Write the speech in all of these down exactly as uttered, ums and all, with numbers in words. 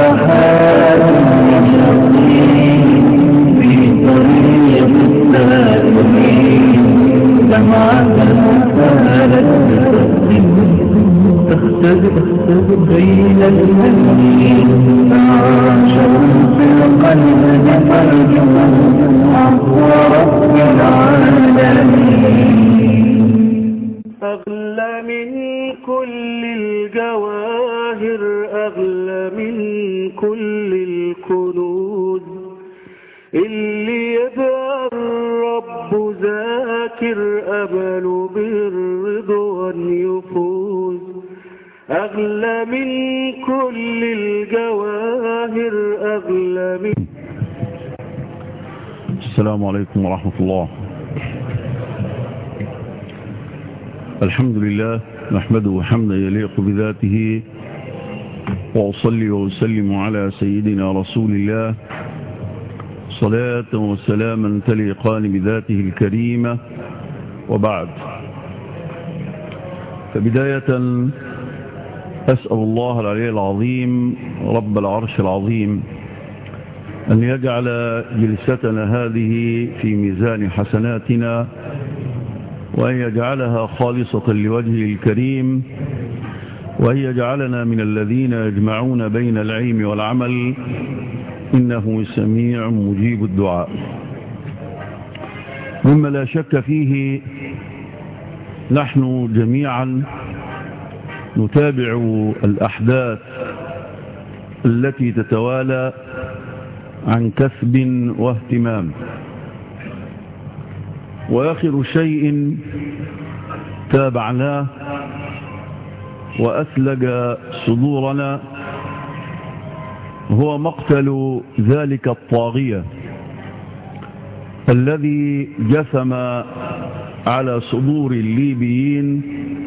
صفحات من يقين في طريق السالكين دمعة سالت تختلف بين المنين عاشر في القلب فرجه عفو رب العالمين. أغلى من كل الجواهر، أغلى من كل الكنوز، اللي يبقى الرب ذاكر أمل بالرضوان يفوز. أغلى من كل الجواهر، أغلى من. السلام عليكم ورحمة الله. الحمد لله نحمده حمدا يليق بذاته، وأصلي وأسلم على سيدنا رسول الله صلاة وسلاما تليقان بذاته الكريمة، وبعد. فبداية أسأل الله العلي العظيم رب العرش العظيم أن يجعل جلستنا هذه في ميزان حسناتنا، وأن يجعلها خالصة لوجهه الكريم، وأن يجعلنا من الذين يجمعون بين العلم والعمل، إنه سميع مجيب الدعاء. مما لا شك فيه نحن جميعا نتابع الأحداث التي تتوالى عن كسب واهتمام، وآخر شيء تابعناه وأثلج صدورنا هو مقتل ذلك الطاغية الذي جثم على صدور الليبيين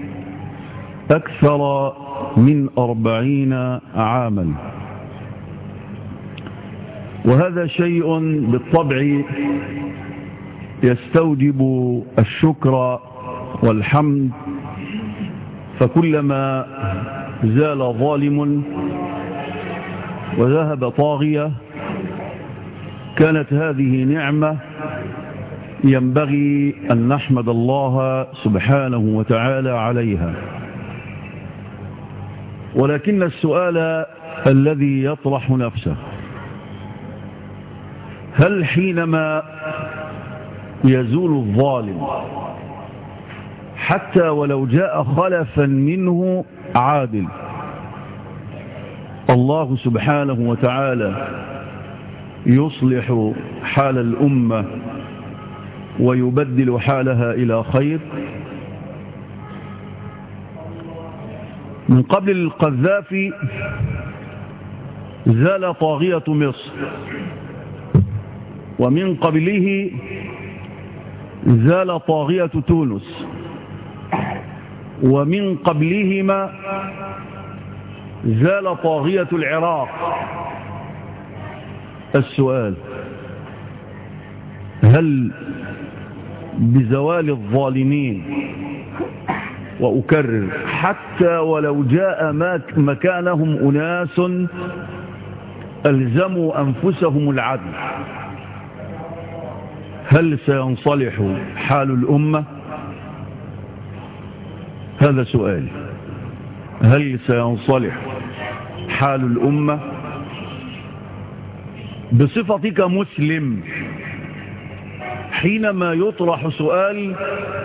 أكثر من أربعين عاما. وهذا شيء بالطبع يستوجب الشكر والحمد، فكلما زال ظالم وذهب طاغية كانت هذه نعمة ينبغي أن نحمد الله سبحانه وتعالى عليها. ولكن السؤال الذي يطرح نفسه، هل حينما يزول الظالم حتى ولو جاء خلفا منه عادل، الله سبحانه وتعالى يصلح حال الأمة ويبدل حالها إلى خير؟ من قبل القذافي زال طاغية مصر، ومن قبله زال طاغية تونس، ومن قبلهما زال طاغية العراق. السؤال، هل بزوال الظالمين، وأكرر حتى ولو جاء مكانهم أناس ألزموا أنفسهم العدل، هل سينصلح حال الأمة؟ هذا سؤال. هل سينصلح حال الأمة؟ بصفتك مسلم، حينما يطرح سؤال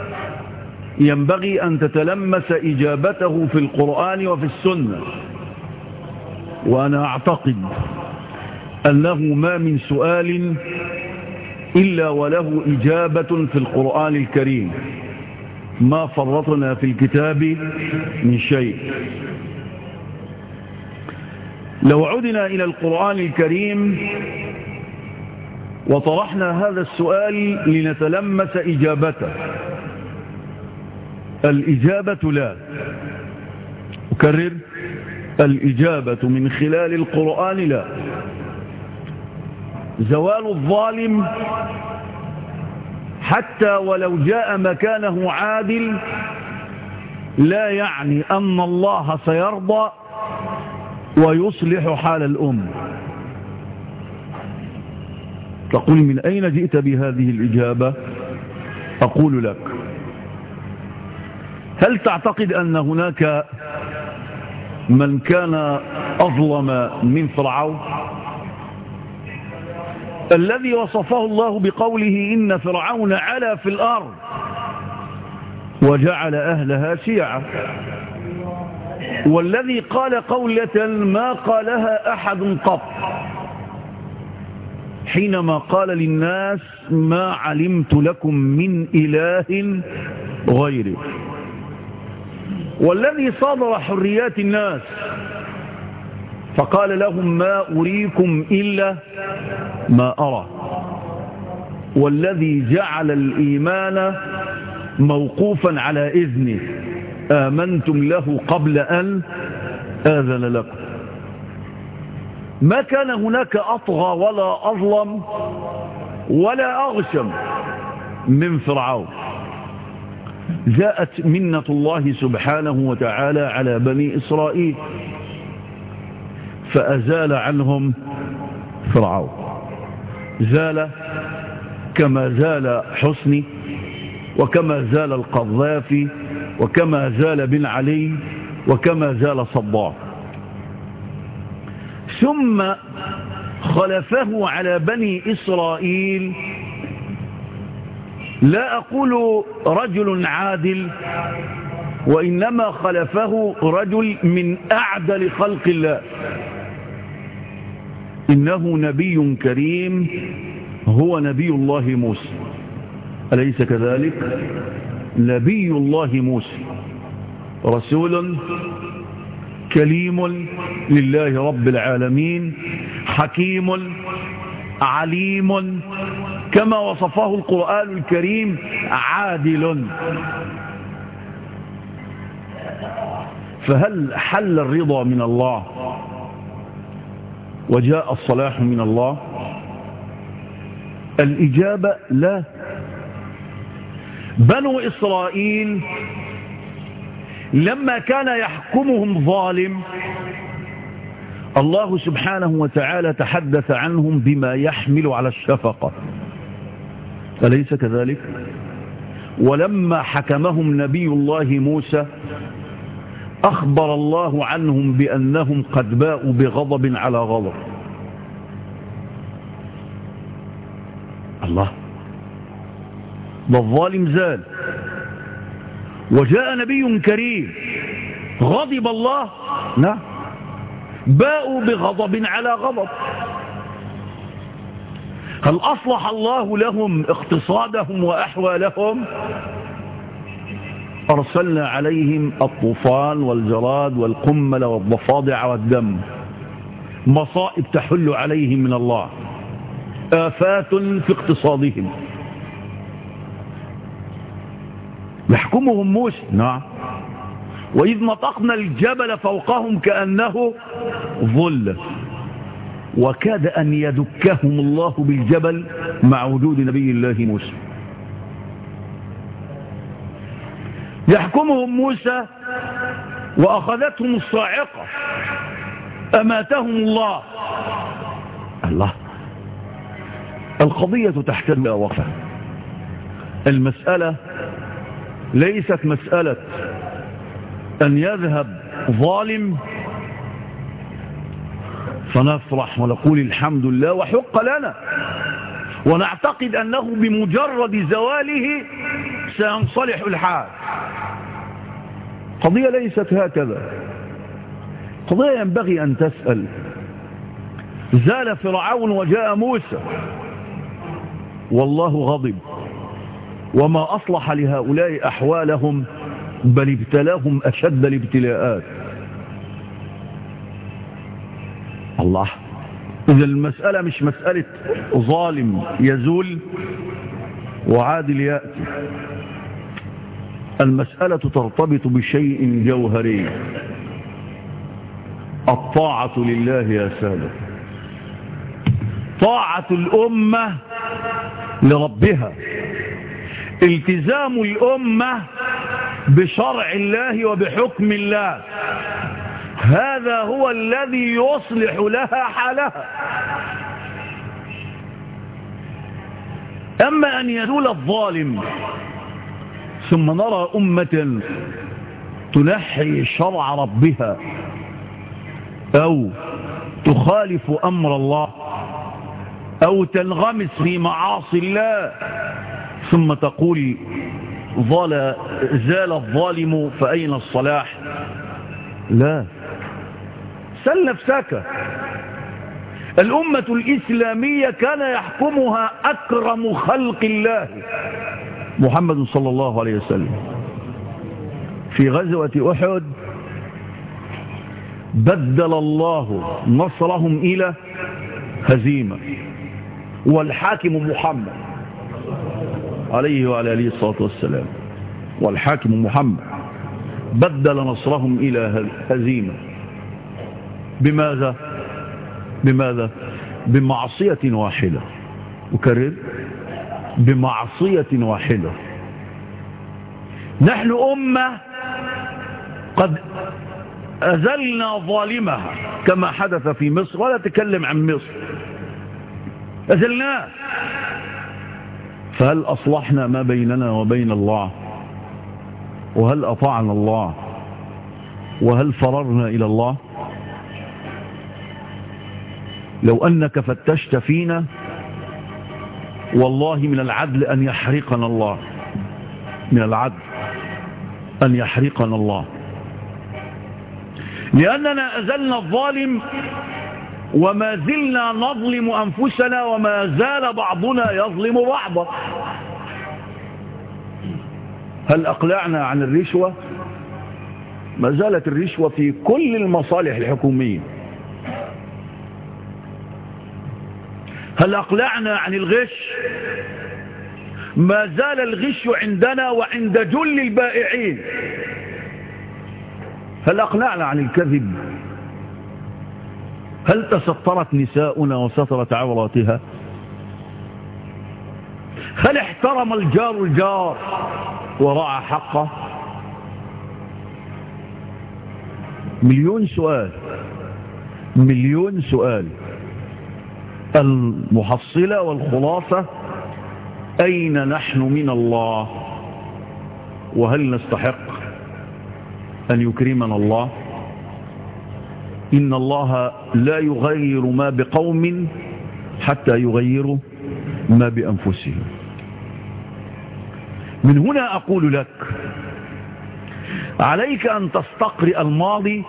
ينبغي أن تتلمس إجابته في القرآن وفي السنة، وأنا أعتقد أنه ما من سؤال إلا وله إجابة في القرآن الكريم، ما فرطنا في الكتاب من شيء. لو عدنا إلى القرآن الكريم وطرحنا هذا السؤال لنتلمس إجابته، الإجابة لا. أكرر، الإجابة من خلال القرآن لا. زوال الظالم حتى ولو جاء مكانه عادل لا يعني أن الله سيرضى ويصلح حال الأم. تقول من أين جئت بهذه الإجابة؟ أقول لك: هل تعتقد أن هناك من كان أظلم من فرعون الذي وصفه الله بقوله إن فرعون علا في الأرض وجعل أهلها شيعا، والذي قال قولة ما قالها أحد قط حينما قال للناس ما علمت لكم من إله غيري، والذي صادر حريات الناس فقال لهم ما أريكم إلا ما أرى، والذي جعل الإيمان موقوفا على إذنه آمنتم له قبل أن آذن لكم. ما كان هناك أطغى ولا أظلم ولا أغشم من فرعون. جاءت منة الله سبحانه وتعالى على بني إسرائيل فأزال عنهم فرعون، زال كما زال حسني وكما زال القذافي وكما زال بن علي وكما زال صدام. ثم خلفه على بني إسرائيل، لا أقول رجل عادل، وإنما خلفه رجل من أعدل خلق الله، إنه نبي كريم هو نبي الله موسى، أليس كذلك؟ نبي الله موسى رسول كليم لله رب العالمين، حكيم عليم كما وصفه القرآن الكريم، عادل. فهل حل الرضا من الله وجاء الصلاح من الله؟ الإجابة لا. بنو إسرائيل لما كان يحكمهم ظالم الله سبحانه وتعالى تحدث عنهم بما يحمل على الشفقة، أليس كذلك؟ ولما حكمهم نبي الله موسى أخبر الله عنهم بأنهم قد باءوا بغضب على غضب. الله، ده الظالم زال وجاء نبي كريم، غضب الله؟ نعم، باءوا بغضب على غضب. هل أصلح الله لهم اقتصادهم وأحوالهم؟ أرسلنا عليهم الطوفان والجراد والقمل والضفادع والدم، مصائب تحل عليهم من الله، آفات في اقتصادهم. يحكمهم موسى، نعم، وإذ نطقنا الجبل فوقهم كأنه ظل، وكاد أن يدكهم الله بالجبل مع وجود نبي الله موسى. يحكمهم موسى وأخذتهم الصاعقة، أماتهم الله. الله، القضية تحتاج إلى وقفة. المسألة ليست مسألة أن يذهب ظالم فنفرح ونقول الحمد لله وحق لنا ونعتقد أنه بمجرد زواله سينصلح الحال. قضية ليست هكذا. قضية ينبغي أن تسأل: زال فرعون وجاء موسى والله غضب وما أصلح لهؤلاء أحوالهم بل ابتلاهم أشد الابتلاءات. الله، إذا المسألة مش مسألة ظالم يزول وعادل يأتي، المسألة ترتبط بشيء جوهري، الطاعة لله يا سادة، طاعة الأمة لربها، التزام الأمة بشرع الله وبحكم الله، هذا هو الذي يصلح لها حالها. أما أن يزول الظالم ثم نرى أمة تنحي شرع ربها أو تخالف أمر الله أو تنغمس في معاصي الله ثم تقول زال الظالم فأين الصلاح؟ لا، سل نفسك. الأمة الإسلامية كان يحكمها أكرم خلق الله محمد صلى الله عليه وسلم. في غزوة أحد بدل الله نصرهم إلى هزيمة، والحاكم محمد عليه وعلى آله الصلاة والسلام، والحاكم محمد بدل نصرهم إلى هزيمة. بماذا؟ بماذا؟ بمعصية واحدة. أكرر، بمعصية واحدة. نحن أمة قد أزلنا ظالمها كما حدث في مصر، ولا تكلم عن مصر، أزلناه. فهل أصلحنا ما بيننا وبين الله؟ وهل أطعنا الله؟ وهل فررنا إلى الله؟ لو أنك فتشت فينا والله من العدل أن يحرقنا الله، من العدل أن يحرقنا الله، لأننا أزلنا الظالم وما زلنا نظلم أنفسنا، وما زال بعضنا يظلم بعضا. هل أقلعنا عن الرشوة؟ ما زالت الرشوة في كل المصالح الحكومية. هل أقلعنا عن الغش؟ ما زال الغش عندنا وعند جل البائعين. هل أقلعنا عن الكذب؟ هل تسترت نساؤنا وسترت عوراتها؟ هل احترم الجار الجار ورعى حقه؟ مليون سؤال، مليون سؤال. المحصلة والخلاصة: أين نحن من الله؟ وهل نستحق أن يكرمنا الله؟ إن الله لا يغير ما بقوم حتى يغيروا ما بأنفسهم. من هنا أقول لك: عليك أن تستقرئ الماضي،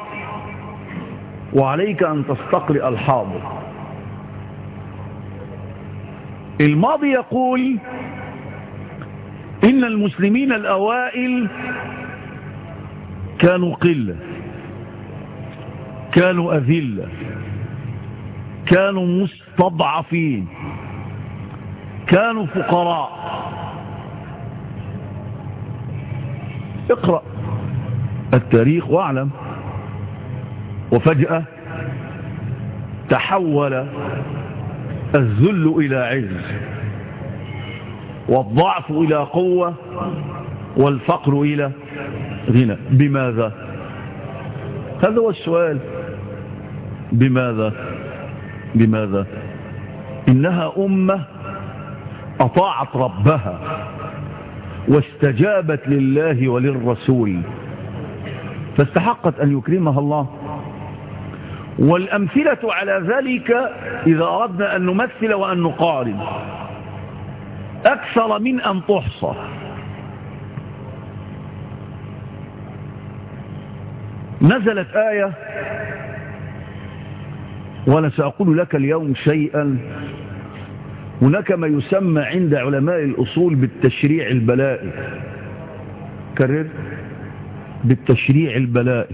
وعليك أن تستقرئ الحاضر. الماضي يقول إن المسلمين الأوائل كانوا قلة، كانوا أذلة، كانوا مستضعفين، كانوا فقراء. اقرأ التاريخ واعلم. وفجأة تحول الذل إلى عز، والضعف إلى قوة، والفقر إلى غنى. بماذا؟ هذا هو السؤال. بماذا؟ بماذا؟ إنها أمة أطاعت ربها واستجابت لله وللرسول، فاستحقت أن يكرمها الله. والأمثلة على ذلك إذا أردنا أن نمثل وأن نقارن أكثر من أن تحصى. نزلت آية، وأنا سأقول لك اليوم شيئا. هناك ما يسمى عند علماء الأصول بالتشريع البلائي. كرر: بالتشريع البلائي.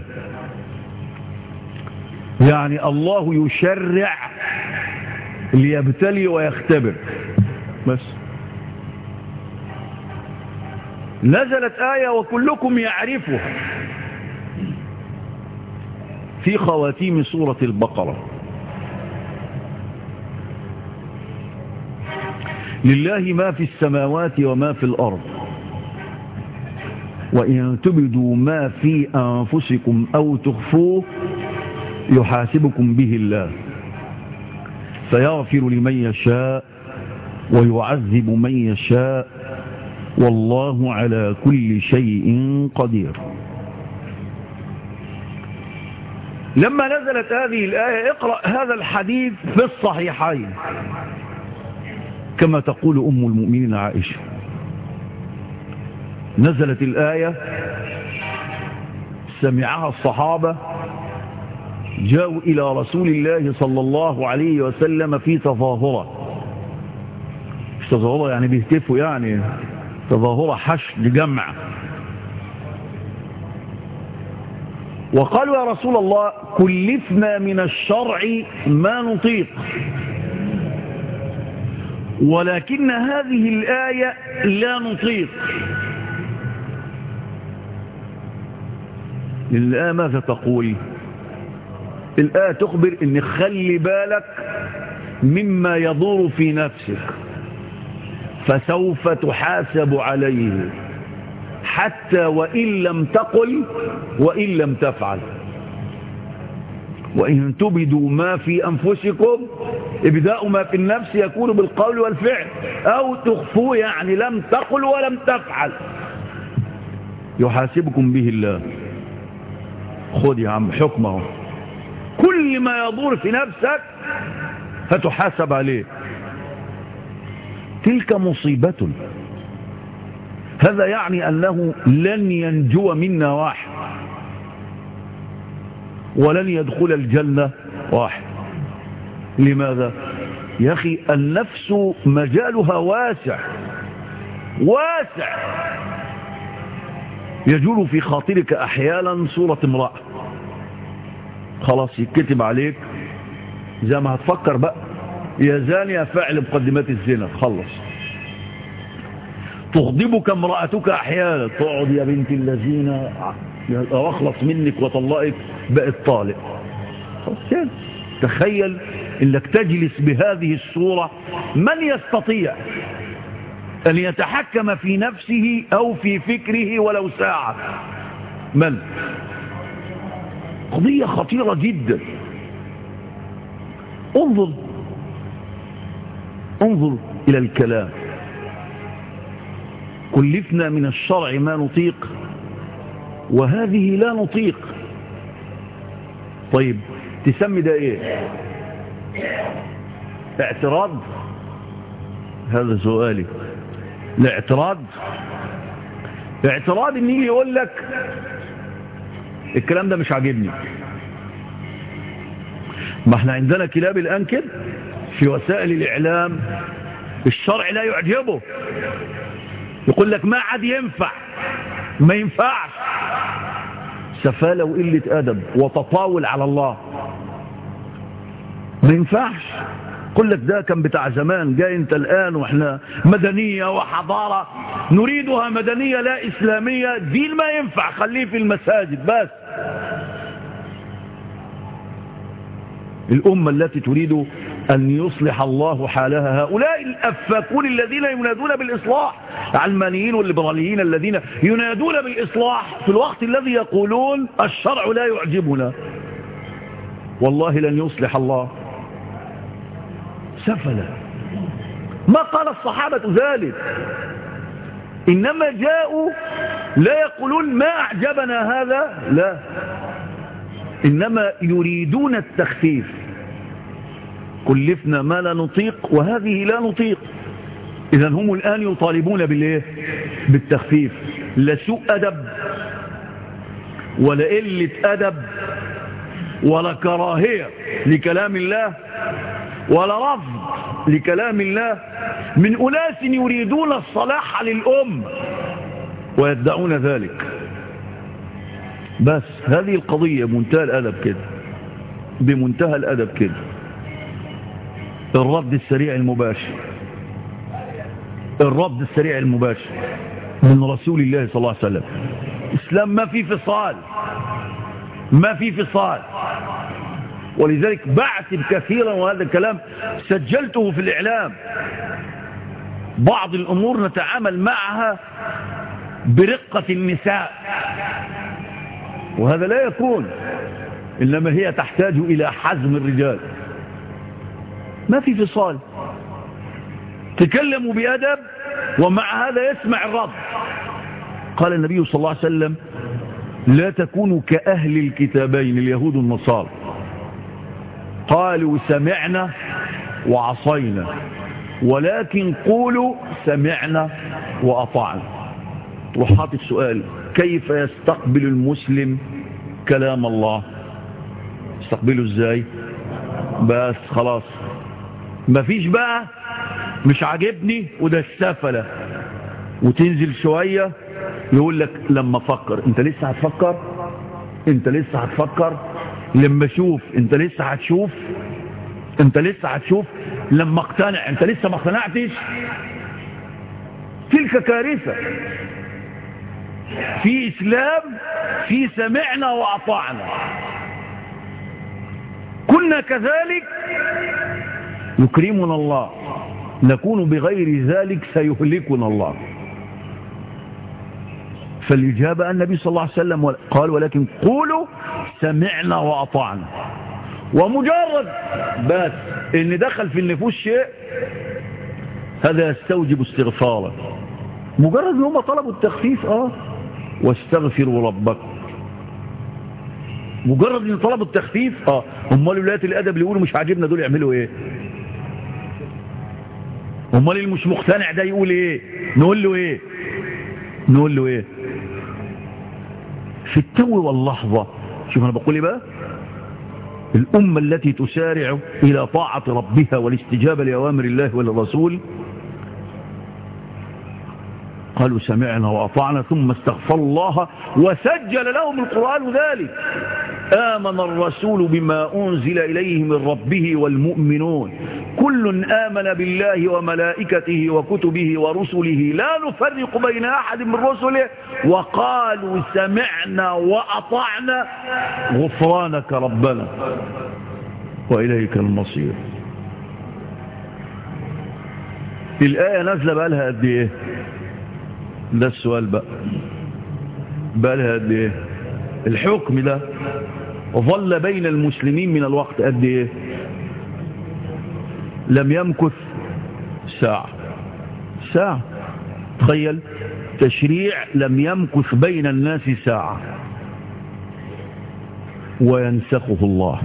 يعني الله يشرع ليبتلي ويختبر بس. نزلت آية وكلكم يعرفها في خواتيم سورة البقرة: لله ما في السماوات وما في الأرض، وإن تبدوا ما في أنفسكم أو تخفوه يحاسبكم به الله، فيغفر لمن يشاء ويعذب من يشاء، والله على كل شيء قدير. لما نزلت هذه الآية اقرأ هذا الحديث في الصحيحين كما تقول أم المؤمنين عائشة. نزلت الآية سمعها الصحابة جاءوا إلى رسول الله صلى الله عليه وسلم في تظاهرة. مش تظاهرة يعني بيهتفوا، يعني تظاهرة حشد جمع. وقالوا يا رسول الله كلفنا من الشرع ما نطيق، ولكن هذه الآية لا نطيق. الآية ماذا تقول؟ الآية تخبر إن خلي بالك مما يدور في نفسك فسوف تحاسب عليه، حتى وإن لم تقل وإن لم تفعل. وإن تبدوا ما في أنفسكم، ابداء ما في النفس يكون بالقول والفعل، أو تخفوه يعني لم تقل ولم تفعل يحاسبكم به الله. خذ يا عم حكمه، كل ما يدور في نفسك فتحاسب عليه. تلك مصيبة. هذا يعني أنه لن ينجو منا واحد، ولن يدخل الجنة واحد. لماذا؟ يا أخي النفس مجالها واسع واسع. يجول في خاطرك أحيانا صورة امرأة، خلاص يتكتب عليك زي ما هتفكر بقى يا زانية فعل مقدمات الزنا، خلص. تغضبك امرأتك أحيانا، تقعد يا بنت الذين أخلص منك وطلقك بقت طالق. خلاص. تخيل انك تجلس بهذه الصورة. من يستطيع أن يتحكم في نفسه أو في فكره ولو ساعة؟ من؟ قضية خطيرة جدا. انظر انظر إلى الكلام. كلفنا من الشرع ما نطيق، وهذه لا نطيق. طيب تسمي ده ايه؟ اعتراض؟ هذا سؤالي. الاعتراض اعتراض ان يجي يقول لك الكلام ده مش عاجبني. ما احنا عندنا كلاب الان كده في وسائل الاعلام، الشرع لا يعجبه، يقول لك ما عاد ينفع، ما ينفعش. سفالة وقلة أدب وتطاول على الله. ما ينفعش. يقول لك ده كان بتاع زمان، جاي انت الآن واحنا مدنية وحضارة نريدها مدنية لا إسلامية. دين ما ينفع، خليه في المساجد بس. الأمة التي تريد أن يصلح الله حالها هؤلاء الأفاكون الذين ينادون بالإصلاح، العلمانيين والليبراليين الذين ينادون بالإصلاح في الوقت الذي يقولون الشرع لا يعجبنا. والله لن يصلح الله. سفلا. ما قال الصحابة ذلك، إنما جاءوا لا يقولون ما أعجبنا هذا، لا، إنما يريدون التخفيف. كلفنا ما لا نطيق وهذه لا نطيق. إذن هم الآن يطالبون بالإيه؟ بالتخفيف. لا سوء أدب ولا قلة أدب ولا كراهية لكلام الله ولا رفض لكلام الله من أناس يريدون الصلاح للأم ويدعون ذلك. بس هذه القضية بمنتهى الأدب كده، بمنتهى الأدب كده. الرد السريع المباشر، الرد السريع المباشر من رسول الله صلى الله عليه وسلم. إسلام ما في فصال، ما في فصال. ولذلك بعتب كثيرا، وهذا الكلام سجلته في الإعلام. بعض الأمور نتعامل معها برقة النساء، وهذا لا يكون. إنما هي تحتاج إلى حزم الرجال. ما في فصال، تكلموا بأدب ومع هذا يسمع الرب. قال النبي صلى الله عليه وسلم لا تكونوا كأهل الكتابين اليهود والنصارى، قالوا سمعنا وعصينا، ولكن قولوا سمعنا وأطعنا. وحاط السؤال كيف يستقبل المسلم كلام الله؟ يستقبله ازاي؟ بس خلاص مفيش بقى مش عاجبني وده السفلة، وتنزل شوية يقول لك لما افكر. انت لسه هتفكر؟ انت لسه هتفكر؟ لما اشوف؟ انت لسه هتشوف؟ انت لسه هتشوف؟ لما اقتنع؟ انت لسه ما اقتنعتش؟ تلك كارثة. في اسلام في سمعنا واطعنا. كنا كذلك يكرمنا الله، نكون بغير ذلك سيهلكنا الله. فالإجابة النبي صلى الله عليه وسلم قال ولكن قولوا سمعنا وأطعنا. ومجرد بس إن دخل في النفوس شيء هذا يستوجب استغفاره. مجرد إن هم طلبوا التخفيف آه واستغفروا ربكم. مجرد إن طلبوا التخفيف آه هم ولايات الأدب اللي يقولوا مش عاجبنا دول يعملوا إيه؟ هم اللي مش مقتنع ده يقول إيه؟ نقول له إيه؟ نقول له إيه؟ في التو واللحظة. شوف أنا بقول إيه بقى؟ الأمة التي تسارع إلى طاعة ربها والاستجابة لأوامر الله والرسول قالوا سمعنا وأطعنا ثم استغفر الله وسجل لهم القرآن ذلك. آمن الرسول بما أنزل إليه من ربه والمؤمنون كل آمن بالله وملائكته وكتبه ورسله لا نفرق بين أحد من رسله وقالوا سمعنا وأطعنا غفرانك ربنا وإليك المصير. الآية نازلة بقى لها قد إيه؟ ده السؤال بقى. بقى لها قد إيه؟ الحكم ده ظل بين المسلمين من الوقت قد إيه؟ لم يمكث ساعة. ساعة. تخيل تشريع لم يمكث بين الناس ساعة وينسخه الله.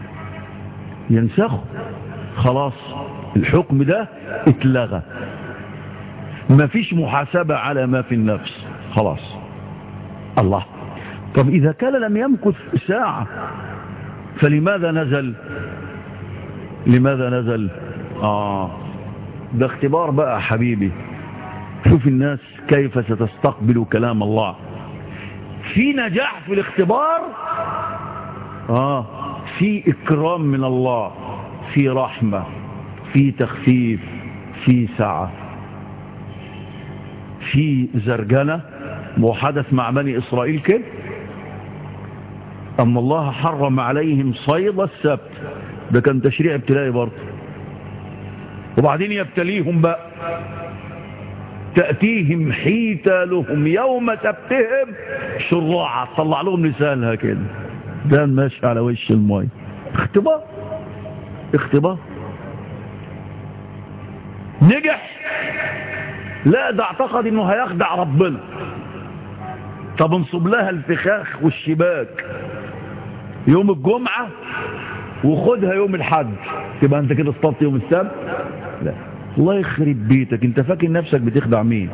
ينسخه خلاص الحكم ده اتلغى. ما فيش محاسبة على ما في النفس خلاص. الله. طب إذا كان لم يمكث ساعة فلماذا نزل؟ لماذا نزل؟ آه ده اختبار بقى حبيبي. شوف الناس كيف ستستقبل كلام الله. في نجاح في الاختبار، آه في إكرام من الله، في رحمة، في تخفيف، في سعة، في زرجنة. وحدث مع بني إسرائيل كده أما الله حرم عليهم صيد السبت، ده كان تشريع ابتلائي برضه. وبعدين يبتليهم بقى تأتيهم حيتالهم يوم سبتهم شراعة، طلع لهم لسانها كده، ده ماشي على وش الماء. اختبار اختبار. نجح؟ لا، ده اعتقد انه هيخدع ربنا. طب انصب لها الفخاخ والشباك يوم الجمعة وخدها يوم الحج، تبقى انت كده اصطدت يوم السبت؟ لا. الله يخرب بيتك، انت فاكر نفسك بتخدع مين؟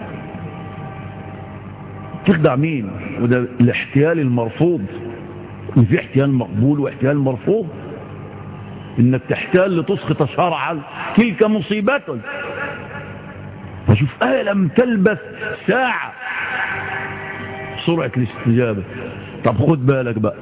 تخدع مين؟ وده الاحتيال المرفوض. ان في احتيال مقبول واحتيال مرفوض. انك تحتال لتسقط شرعا تلك مصيبة. فشوف آية لم تلبث ساعة سرعة الاستجابة. طب خد بالك بقى،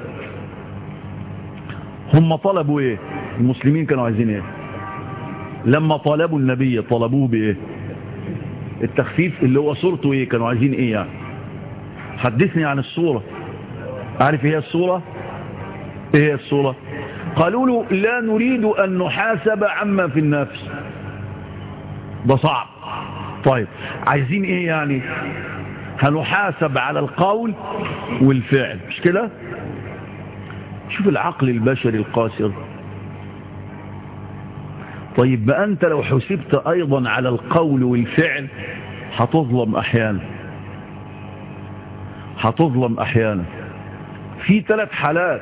هم طلبوا ايه؟ المسلمين كانوا عايزين ايه؟ لما طلبوا النبي طلبوه بايه؟ التخفيف اللي هو صورته ايه؟ كانوا عايزين ايه يعني؟ حدثني عن الصورة. عارف ايه الصورة؟ ايه الصورة؟ قالوا له لا نريد ان نحاسب عما في النفس، ده صعب. طيب عايزين ايه يعني؟ هنحاسب على القول والفعل، مش كده؟ شوف العقل البشري القاصر. طيب ما أنت لو حسبت أيضا على القول والفعل هتظلم أحيانا، هتظلم أحيانا. في ثلاث حالات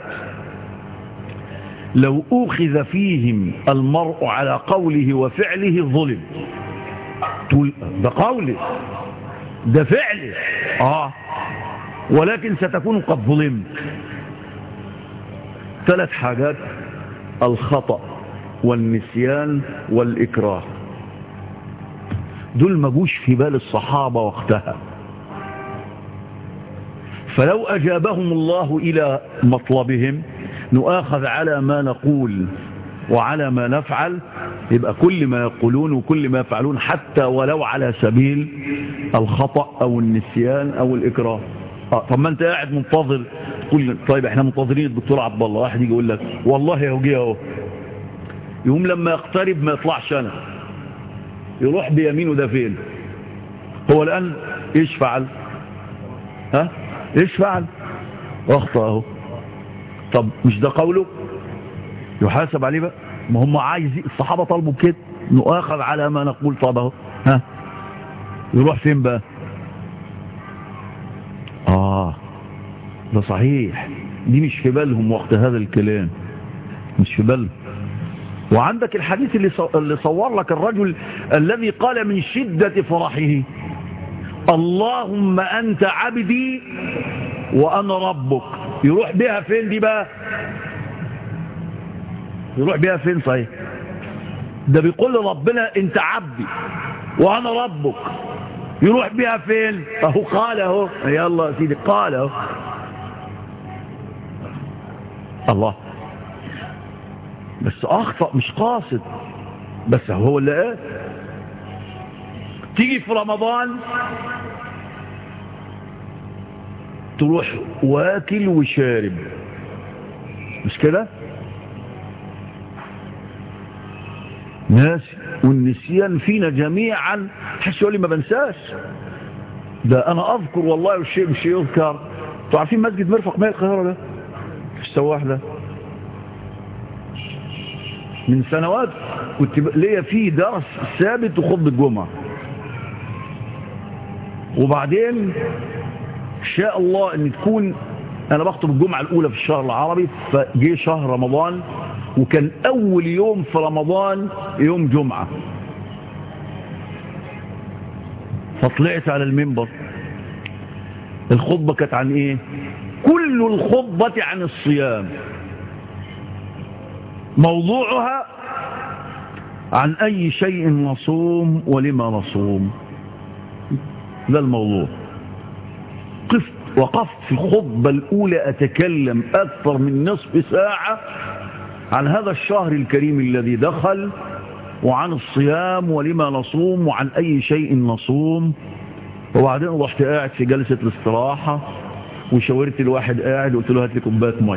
لو أخذ فيهم المرء على قوله وفعله ظلم. تقول ده قوله ده فعله آه ولكن ستكون قد ظلمت. ثلاث حاجات: الخطأ والنسيان والإكراه. دول ما جوش في بال الصحابة وقتها. فلو أجابهم الله إلى مطلبهم نؤاخذ على ما نقول وعلى ما نفعل، يبقى كل ما يقولون وكل ما يفعلون حتى ولو على سبيل الخطأ أو النسيان أو الإكراه. آه طب ما أنت قاعد منتظر تقول طيب احنا منتظرين الدكتور عبد الله، واحد يجي يقول لك والله يا وجيه اهو، يوم لما يقترب ما يطلعش أنا، يروح بيمينه ده فين؟ هو الآن ايش فعل؟ ها؟ ايش فعل؟ اخطأ اهو. طب مش ده قوله؟ يحاسب عليه بقى. ما هم عايزين الصحابة طلبوا كده، نؤاخذ على ما نقول. طب اهو ها يروح فين بقى؟ اه ده صحيح، دي مش في بالهم وقت هذا الكلام، مش في بالهم. وعندك الحديث اللي اللي صور لك الرجل الذي قال من شدة فرحه اللهم أنت عبدي وأنا ربك. يروح بها فين دي بقى؟ يروح بها فين؟ صحيح ده بيقول لربنا أنت عبدي وأنا ربك، يروح بها فين؟ أهو قال أهو، يلا سيدي قال أهو. الله، بس أخطأ مش قاصد، بس هو اللي قال. تيجي في رمضان تروح واكل وشارب، مش كده؟ ناس والنسيان فينا جميعا. حش يقول لي ما بنساش، ده انا اذكر والله والشيء مش يذكر. انتوا عارفين مسجد مرفق ماء القاهره ده في السواح ده؟ من سنوات كنت ليا فيه درس ثابت وخطبة الجمعة، وبعدين شاء الله ان تكون انا بخطب الجمعة الاولى في الشهر العربي، فجي شهر رمضان وكان اول يوم في رمضان يوم جمعة، فطلعت على المنبر. الخطبة كانت عن ايه؟ كل الخطبة عن الصيام، موضوعها عن اي شيء نصوم ولما نصوم، ده الموضوع. قفت وقفت في الخطبة الاولى اتكلم اكثر من نصف ساعة عن هذا الشهر الكريم الذي دخل، وعن الصيام ولما نصوم وعن اي شيء نصوم. وبعدين رحت قاعد في جلسة الاستراحة وشاورت الواحد قاعد وقلت له هات لي كوبايه ميه.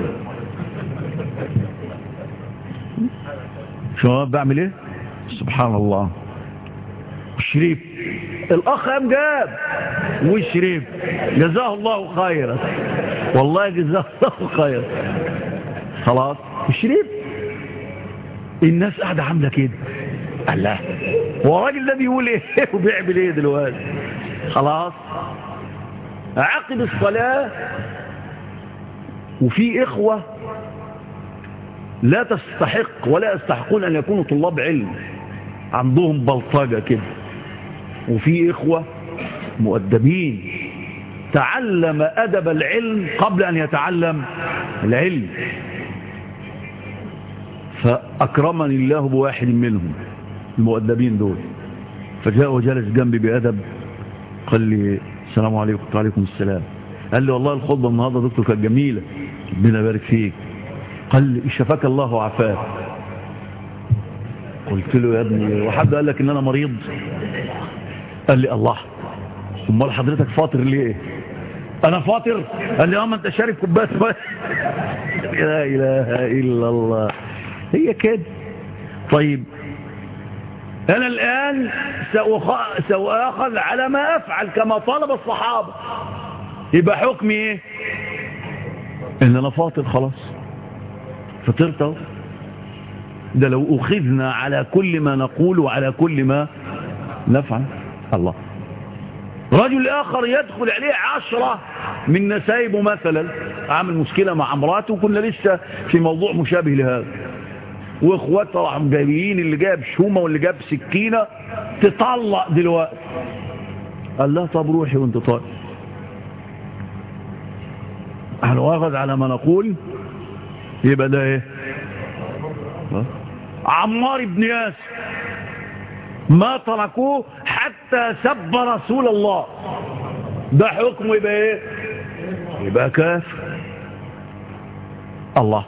شو بعمل ايه؟ سبحان الله. شريف الاخ قام جاب وشريف، جزاه الله خيرا، والله جزاه الله خيرا. خلاص شريف. الناس قاعده عامله كده، الله هو الراجل ده بيقول ايه وبيعمل ايه دلوقتي؟ خلاص عقب الصلاه وفي اخوه لا تستحق ولا يستحقون أن يكونوا طلاب علم، عندهم بلطجة كده، وفي إخوة مؤدبين تعلم أدب العلم قبل أن يتعلم العلم. فأكرمني الله بواحد منهم المؤدبين دول، فجاء وجلس جنبي بأدب، قال لي السلام عليكم. وعليكم السلام. قال لي والله الخطبة النهاردة دكتور كانت جميلة، ربنا يبارك فيك. قال لي شفاك الله وعافاك. قلت له يا ابني وحد قال لك ان انا مريض؟ قال لي الله، امال حضرتك فاطر ليه؟ انا فاطر؟ قال لي اه ما انت شارب كوبايه ميه. لا اله الا الله، هي كده. طيب انا الان سأخذ على ما افعل كما طلب الصحابه، يبقى حكمي ايه؟ ان انا فاطر خلاص. فطرت اهو. ده لو أخذنا على كل ما نقول وعلى كل ما نفعل. الله. رجل آخر يدخل عليه عشرة من نسايبه مثلا، عامل مشكلة مع امراته، وكنا لسه في موضوع مشابه لهذا، واخواته راحوا جايبين اللي جاب شومة واللي جاب سكينة تطلق دلوقتي. قال لا طب روحي وانت طالق. هنواخذ على ما نقول يبقى ده ايه؟ عمار بن ياسر ما تركوه حتى سب رسول الله، ده حكمه يبقى ايه؟ يبقى كافر. الله.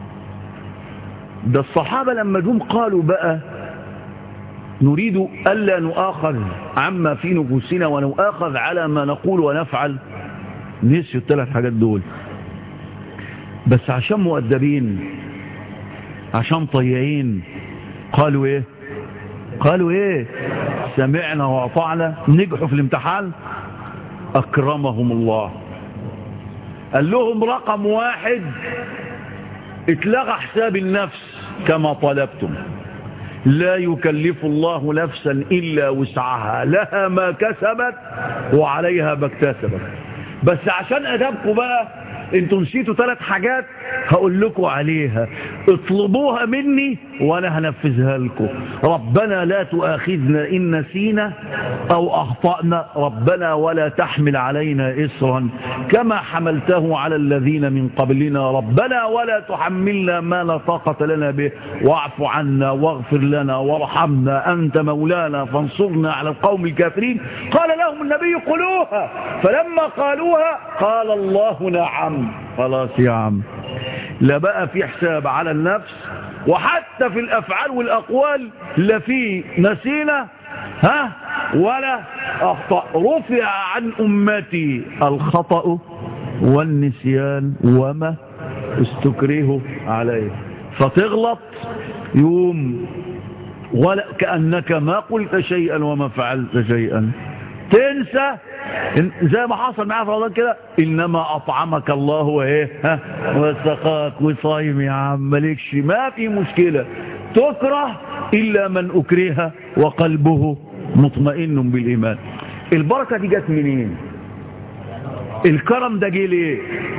ده الصحابة لما جم قالوا بقى نريد ألا نؤاخذ عما في نفوسنا ونؤاخذ على ما نقول ونفعل، نسيوا الثلاث حاجات دول، بس عشان مؤدبين عشان طيعين قالوا ايه؟ قالوا ايه؟ سمعنا واطعنا. نجحوا في الامتحان اكرمهم الله. قال لهم رقم واحد اتلغى حساب النفس كما طلبتم، لا يكلف الله نفسا الا وسعها، لها ما كسبت وعليها ما اكتسبت. بس عشان ادبكم بقى انتوا نسيتوا ثلاث حاجات هقول لكم عليها، اطلبوها مني وانا هنفذها لكم. ربنا لا تؤاخذنا ان نسينا او اخطأنا، ربنا ولا تحمل علينا اصرا كما حملته على الذين من قبلنا، ربنا ولا تحملنا ما لا طاقة لنا به، واعف عنا واغفر لنا وارحمنا انت مولانا فانصرنا على القوم الكافرين. قال لهم النبي قولوها، فلما قالوها قال الله نعم. خلاص يا عم، لا بقى في حساب على النفس، وحتى في الافعال والاقوال لا في نسينا ها ولا اخطأ. رفع عن امتي الخطأ والنسيان وما استكرهوا عليه. فتغلط يوم ولا كأنك ما قلت شيئا وما فعلت شيئا، تنسى زي ما حصل معاه في رمضان كده، انما اطعمك الله وايه ها وسقاك وصايم يا عم مالكش، ما في مشكله. تكره الا من اكره وقلبه مطمئن بالايمان. البركه دي جت منين؟ الكرم ده جه ليه؟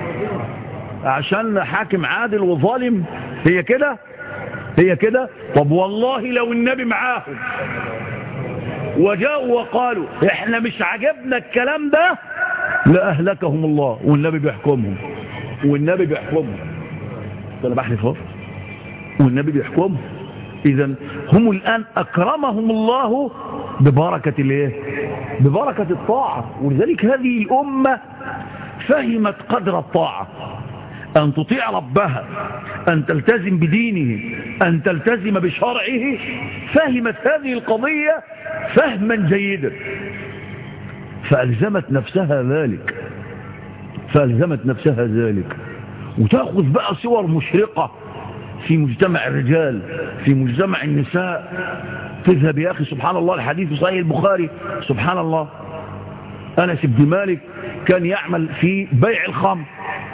عشان حاكم عادل وظالم؟ هي كده هي كده. طب والله لو النبي معاهم وجاءوا وقالوا احنا مش عجبنا الكلام ده لأهلكهم الله، والنبي بيحكمهم والنبي بيحكمهم انا بحلف اهو والنبي بيحكمهم. اذا هم الان اكرمهم الله ببركة الايه؟ ببركة الطاعة. ولذلك هذه الامة فهمت قدر الطاعة، أن تطيع ربها، أن تلتزم بدينه، أن تلتزم بشرعه. فهمت هذه القضية فهما جيدا فألزمت نفسها ذلك فألزمت نفسها ذلك وتأخذ بقى صور مشرقة في مجتمع الرجال، في مجتمع النساء. تذهب يا أخي سبحان الله، الحديث في صحيح البخاري، سبحان الله، أنس بن مالك كان يعمل في بيع الخمر،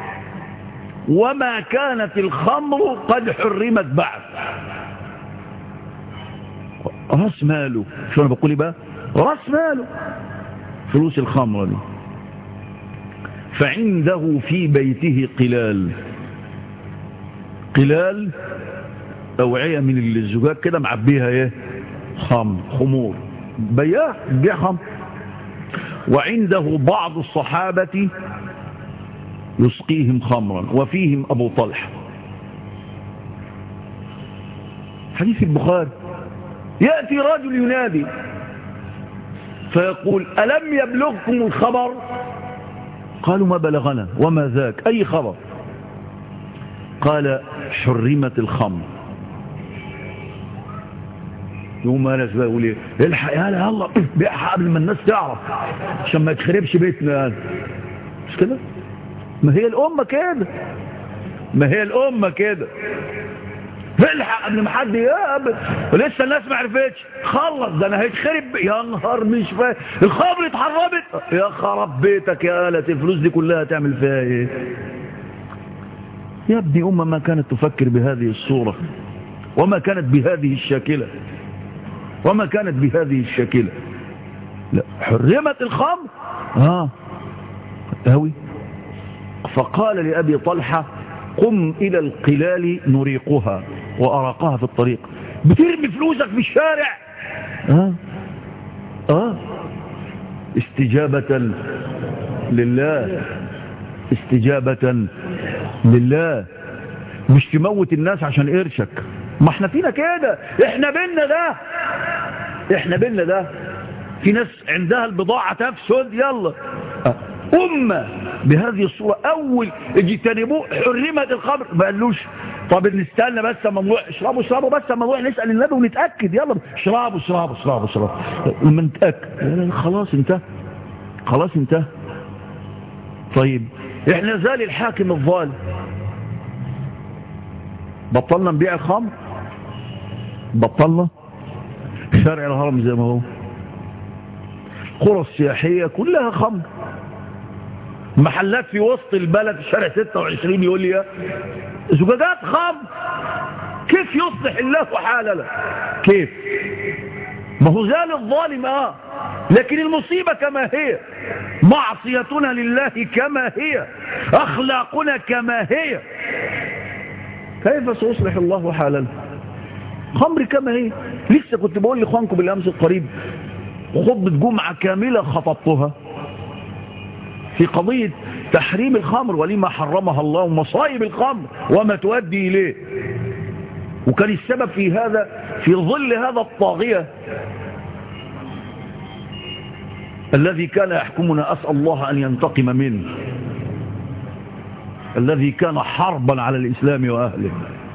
وما كانت الخمر قد حرمت بعد. راس ماله، شو انا بقول بقى؟ راس ماله فلوس الخمر دي. فعنده في بيته قلال قلال اوعيه من الزجاج كده معبيها ايه؟ خمر، خمور، بياع بيع خمر. وعنده بعض الصحابة يسقيهم خمرا وفيهم أبو طلحة. حديث البخاري. يأتي رجل ينادي فيقول ألم يبلغكم الخبر؟ قالوا ما بلغنا. وما ذاك؟ أي خبر؟ قال حرمت الخمر. يوم أنس بقى يقول ايه؟ الحق يا هلا يلا بيعها قبل ما الناس تعرف عشان ما يتخربش بيتنا. هذا مش كده؟ ما هي الأمة كده ما هي الأمة كده الحق قبل ما حد يقبل، ولسه الناس ما عرفتش. خلص ده انا هيتخرب يا نهار مش فاهم، الخمر اتحرمت يا خرب بيتك يا آلة، الفلوس دي كلها تعمل فيها ايه؟ يا ابني أمة ما كانت تفكر بهذه الصورة وما كانت بهذه الشاكلة وما كانت بهذه الشاكلة. لا، حرمت الخمر آه هوي. فقال لأبي طلحة قم إلى القلال نريقها، وأراقها في الطريق. بترمي فلوسك في الشارع. آه آه استجابة لله، استجابة لله، مش تموت الناس عشان قرشك. ما احنا فينا كده، احنا بينا ده احنا بينا ده في ناس عندها البضاعة تفسد. يلا أمة بهذه الصورة أول اجتنبوه حرمت الخمر، ما قالوش طب نستنى بس اما نروح اشربوا اشربوا بس اما نروح نسأل النبي ونتأكد. يلا اشربوا اشربوا اشربوا اشربوا لما نتأكد خلاص انتهى، خلاص انتهى. طيب احنا زال الحاكم الظالم، بطلنا نبيع الخمر، بطلنا شارع الهرم زي ما هو، قرى السياحية كلها خمر، محلات في وسط البلد شارع ستة وعشرين يقول لي زجاجات خمر. كيف يصلح الله حالنا؟ كيف؟ ما هو زال الظالم اه، لكن المصيبة كما هي، معصيتنا لله كما هي، اخلاقنا كما هي. كيف سيصلح الله حالنا؟ خمر كما هي. لسه كنت بقول لاخوانكم بالامس القريب خطبة جمعة كاملة خطبتها في قضية تحريم الخمر ولما حرمها الله ومصائب الخمر وما تؤدي إليه. وكان السبب في هذا في ظل هذا الطاغية الذي كان يحكمنا، أسأل الله أن ينتقم منه، الذي كان حربا على الإسلام وأهله.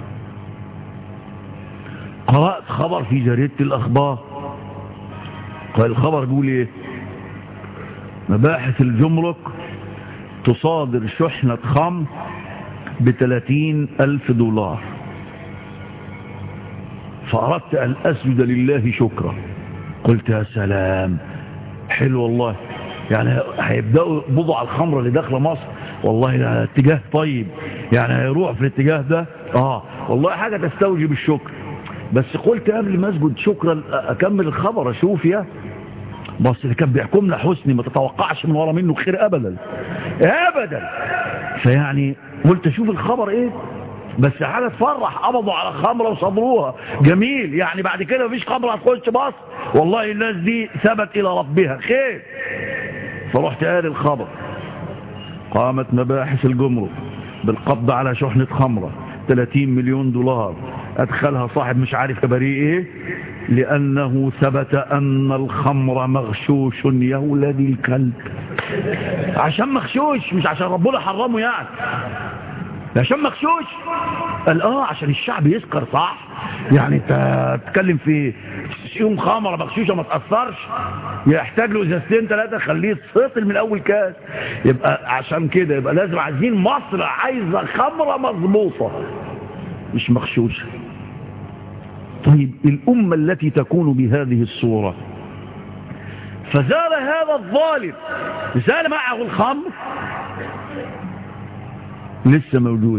قرأت خبر في جريدة الأخبار، قال الخبر بيقول ايه؟ مباحث الجمرك تصادر شحنة خمر بثلاثين ألف دولار. فأردت أن أسجد لله شكرا، قلت يا سلام حلو والله، يعني هيبدأوا بضع الخمر اللي داخله مصر، والله ده اتجاه طيب، يعني هيروح في الاتجاه ده اه والله حاجة تستوجب الشكر. بس قلت قبل ما اسجد شكرا اكمل الخبر اشوف يا بس اللي كان بيحكمنا حسني ما تتوقعش من ورا منه خير ابدا ابدا. فيعني قلت اشوف الخبر ايه، بس حاجه تفرح، قبضوا على خمره وصبروها جميل، يعني بعد كده مفيش خمره هتخش مصر، والله الناس دي ثبت الى ربها خير. فرحت قال الخبر قامت مباحث الجمرك بالقبض على شحنه خمره ثلاثين مليون دولار، أدخلها صاحب مش عارف بريء إيه، لأنه ثبت أن الخمر مغشوش. يا ولادي الكلب، عشان مغشوش مش عشان ربنا حرمه، يعني عشان مغشوش. قال آه عشان الشعب يسكر صح، يعني انت تتكلم في يوم خمرة مغشوشة ما تأثرش، يحتاج له ازازتين ثلاثة خليه يتسطل من أول كاس. يبقى عشان كده يبقى لازم عايزين مصر عايزة خمرة مضبوطة مش مغشوشة. طيب الأمة التي تكون بهذه الصورة، فزال هذا الظالم زال معه الخمر، لسه موجود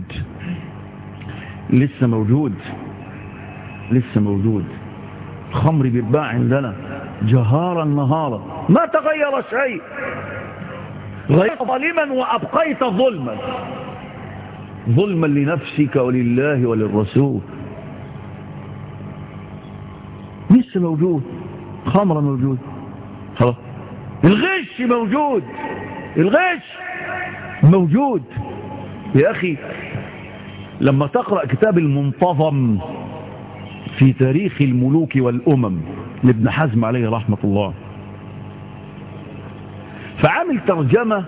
لسه موجود لسه موجود الخمر بيتباع عندنا جهارا نهارا، ما تغير شيء، غير ظالما وأبقيت ظلما، ظلما لنفسك ولله وللرسول. لسه موجود، خمر موجود، خلاص. الغش موجود، الغش موجود. يا أخي لما تقرأ كتاب المنتظم في تاريخ الملوك والأمم لابن حزم عليه رحمة الله، فعامل ترجمة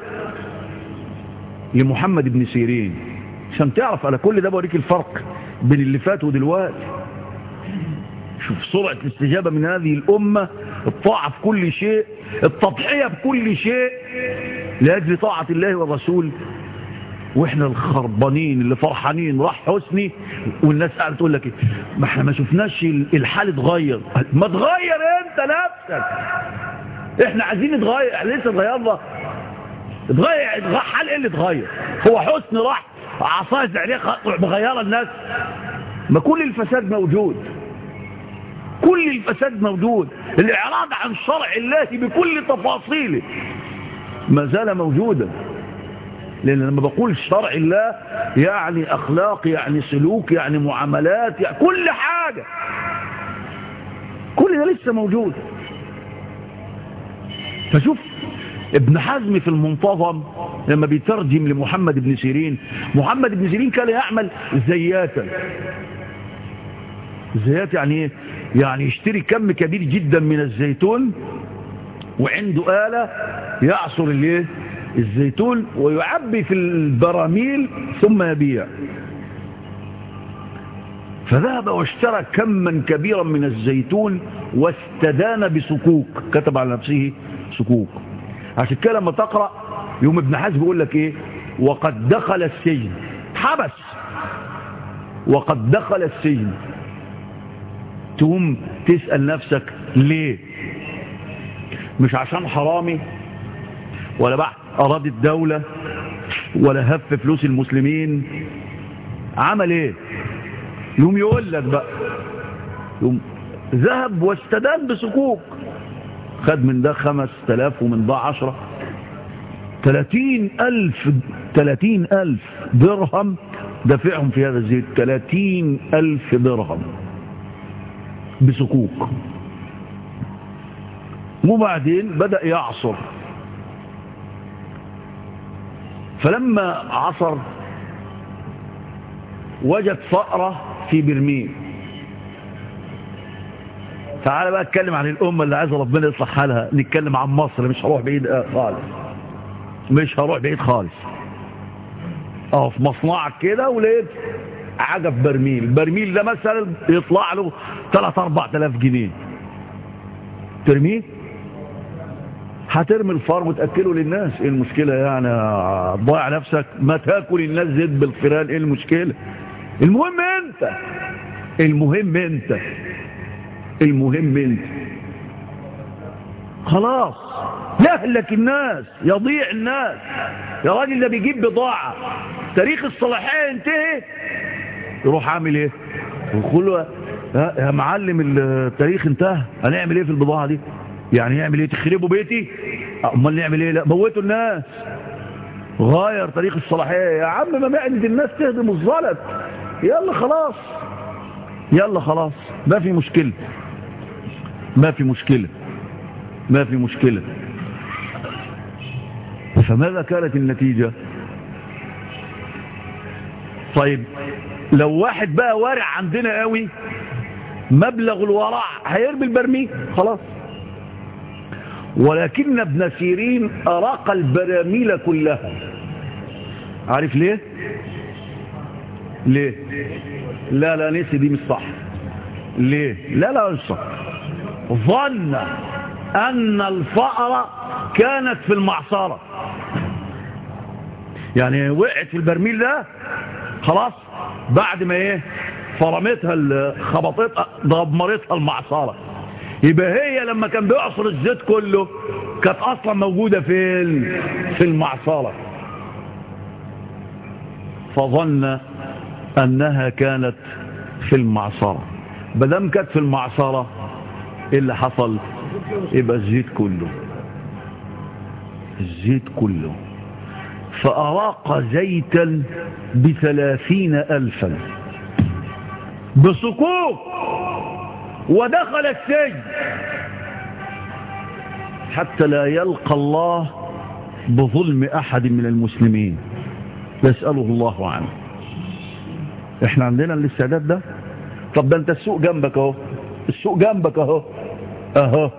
لمحمد بن سيرين عشان تعرف على كل ده بوريك الفرق بين اللي فات ودلوقتي. شوف سرعة الاستجابة من هذه الأمة، الطاعة في كل شيء، التضحية بكل شيء لأجل طاعة الله والرسول. واحنا الخربانين اللي فرحانين راح حسني والناس قاعده تقول لك ايه، ما احنا ما شفناش الحال اتغير. ما تغير انت نفسك، احنا عايزين نتغير، احنا لسه اتغيرنا. اتغير حال ايه اللي اتغير؟ هو حسني راح عصاية عليه مغيرة الناس. ما كل الفساد موجود، كل الفساد موجود. الإعراض عن شرع الله بكل تفاصيله ما زال موجودا. لأن لما بقول شرع الله يعني أخلاق، يعني سلوك، يعني معاملات، يعني كل حاجة، كل ده لسه موجود. فشوف ابن حزم في المنتظم لما بيترجم لمحمد بن سيرين، محمد بن سيرين كان يعمل زياتا. زيات يعني ايه؟ يعني يشتري كم كبير جدا من الزيتون وعنده آلة يعصر الايه الزيتون ويعبي في البراميل ثم يبيع. فذهب واشترى كما كبيرا من الزيتون واستدان بسكوك، كتب على نفسه سكوك. عشان كده لما تقرأ يوم ابن حزم بيقول لك ايه؟ وقد دخل السجن، حبس وقد دخل السجن. تقوم تسأل نفسك ليه؟ مش عشان حرامي ولا بعد أراد الدولة ولا هف فلوس المسلمين، عمل ايه؟ يوم يقول لك بقى، يوم ذهب واستدان بسكوك، خد من ده خمس تلاف ومن ده عشرة، تلاتين ألف تلاتين ألف درهم دفعهم في هذا الزيت، تلاتين ألف درهم بسكوك. وبعدين بدأ يعصر، فلما عصر وجد فأرة في برميل. تعال بقى اتكلم عن الأمة اللي عايزة ربنا يصلح حالها، نتكلم عن مصر، مش هروح بعيد خالص، مش هروح بعيد خالص. اه في مصنعك كده ولقيت حاجة في برميل، البرميل ده مثلا يطلع له تلات أربع تلاف جنيه، ترميه؟ هترمي الفار وتأكله للناس، ايه المشكلة يعني؟ ضايع نفسك، ما تاكل الناس زيت بالفيران، ايه المشكلة؟ المهم انت المهم انت المهم انت خلاص يهلك الناس، يضيع الناس. يا راجل ده بيجيب بضاعة تاريخ الصلاحية ينتهي، يروح عامل ايه؟ ويقول له يا معلم التاريخ انتهى، هنعمل ايه في البضاعة دي؟ يعني يعمل ايه؟ تخربوا بيتي؟ امال نعمل ايه؟ لا موتوا الناس، غير تاريخ الصلاحية يا عم، ما معند الناس تهدم الزلط، يلا خلاص يلا خلاص، ما في مشكلة ما في مشكلة ما في مشكلة. فماذا كانت النتيجة؟ طيب لو واحد بقى وارع عندنا قوي، مبلغ الورع، هيرمي البرميل خلاص. ولكن ابن سيرين أراق البراميل كلها. عارف ليه؟ ليه؟ لا لا نسي دي مش صح. ليه؟ لا لا مش صح. ظن أن الفأرة كانت في المعصرة، يعني وقعت في البرميل ده خلاص، بعد ما ايه فرمتها خبطتها دمرتها المعصرة، يبقى هي لما كان بيعصر الزيت كله كانت اصلا موجودة في في المعصرة. فظن انها كانت في المعصرة، بدم كانت في المعصرة ايه اللي حصل؟ يبقى الزيت كله الزيت كله فأراق زيتا بثلاثين ألفا بسكوك، ودخل السجن حتى لا يلقى الله بظلم أحد من المسلمين يسأله الله عنه. احنا عندنا الاستعداد ده؟ طب ده انت السوق جنبك اهو، السوق جنبك اهو اهو،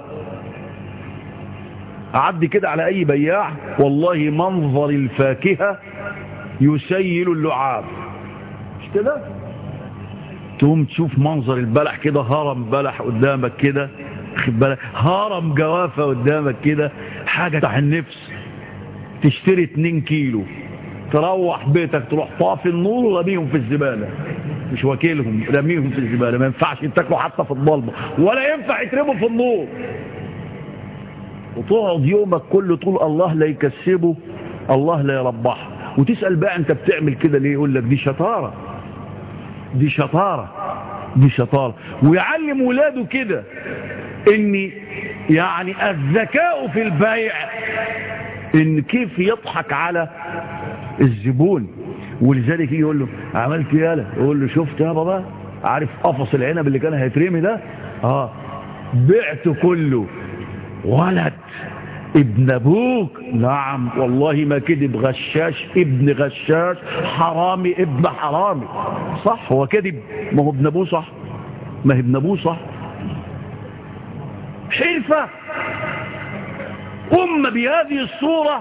أعدي كده على أي بياع والله منظر الفاكهة يسيل اللعاب، مش كده؟ تقوم تشوف منظر البلح كده، هرم بلح قدامك كده، هرم جوافة قدامك كده، حاجة تحت النفس. تشتري اتنين كيلو، تروح بيتك تروح طافي النور ورميهم في الزبالة، مش واكلهم، رميهم في الزبالة، ما ينفعش تاكلوا حتى في الضلمة، ولا ينفع يترموا في النور. وتقعد يومك كله تقول الله لا يكسبه، الله لا يربحه، وتسأل بقى انت بتعمل كده ليه؟ يقول لك دي شطارة، دي شطارة، دي شطارة. ويعلم ولاده كده ان يعني الذكاء في البيع ان كيف يضحك على الزبون. ولذلك يقول له عملت يالا، يقول له شفت يا بابا، عارف قفص العنب اللي كان هيترمي ده؟ اه بعته كله. ولد ابن ابوك؟ نعم والله ما كذب، غشاش ابن غشاش، حرامي ابن حرامي. صح هو كذب، ما هو ابن ابوه صح، ما هي ابن ابوه صح. حرفة أمة بهذه الصورة.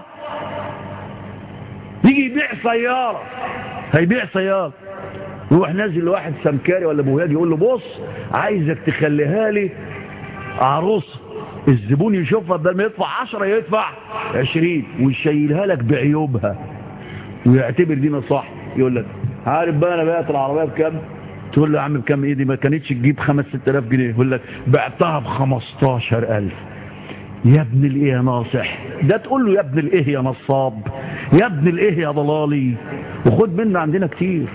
يجي يبيع سيارة، هيبيع سيارة، يروح نازل لواحد سمكاري ولا بوهاد يقول له بص عايزك تخليها لي عروسة. الزبون يشوفها بدل ما يدفع عشرة يدفع عشرين ويشيلها لك بعيوبها ويعتبر دينا صح. يقول لك عارف بقى انا بعت العربية بكام؟ تقول له يا عم بكام؟ ايه دي ما كانتش تجيب خمس ست الاف جنيه. يقول لك بعتها بخمستاشر الف. يا ابن الايه يا ناصح ده؟ تقول له يا ابن الايه يا نصاب، يا ابن الايه يا ضلالي. وخد منا عندنا كتير،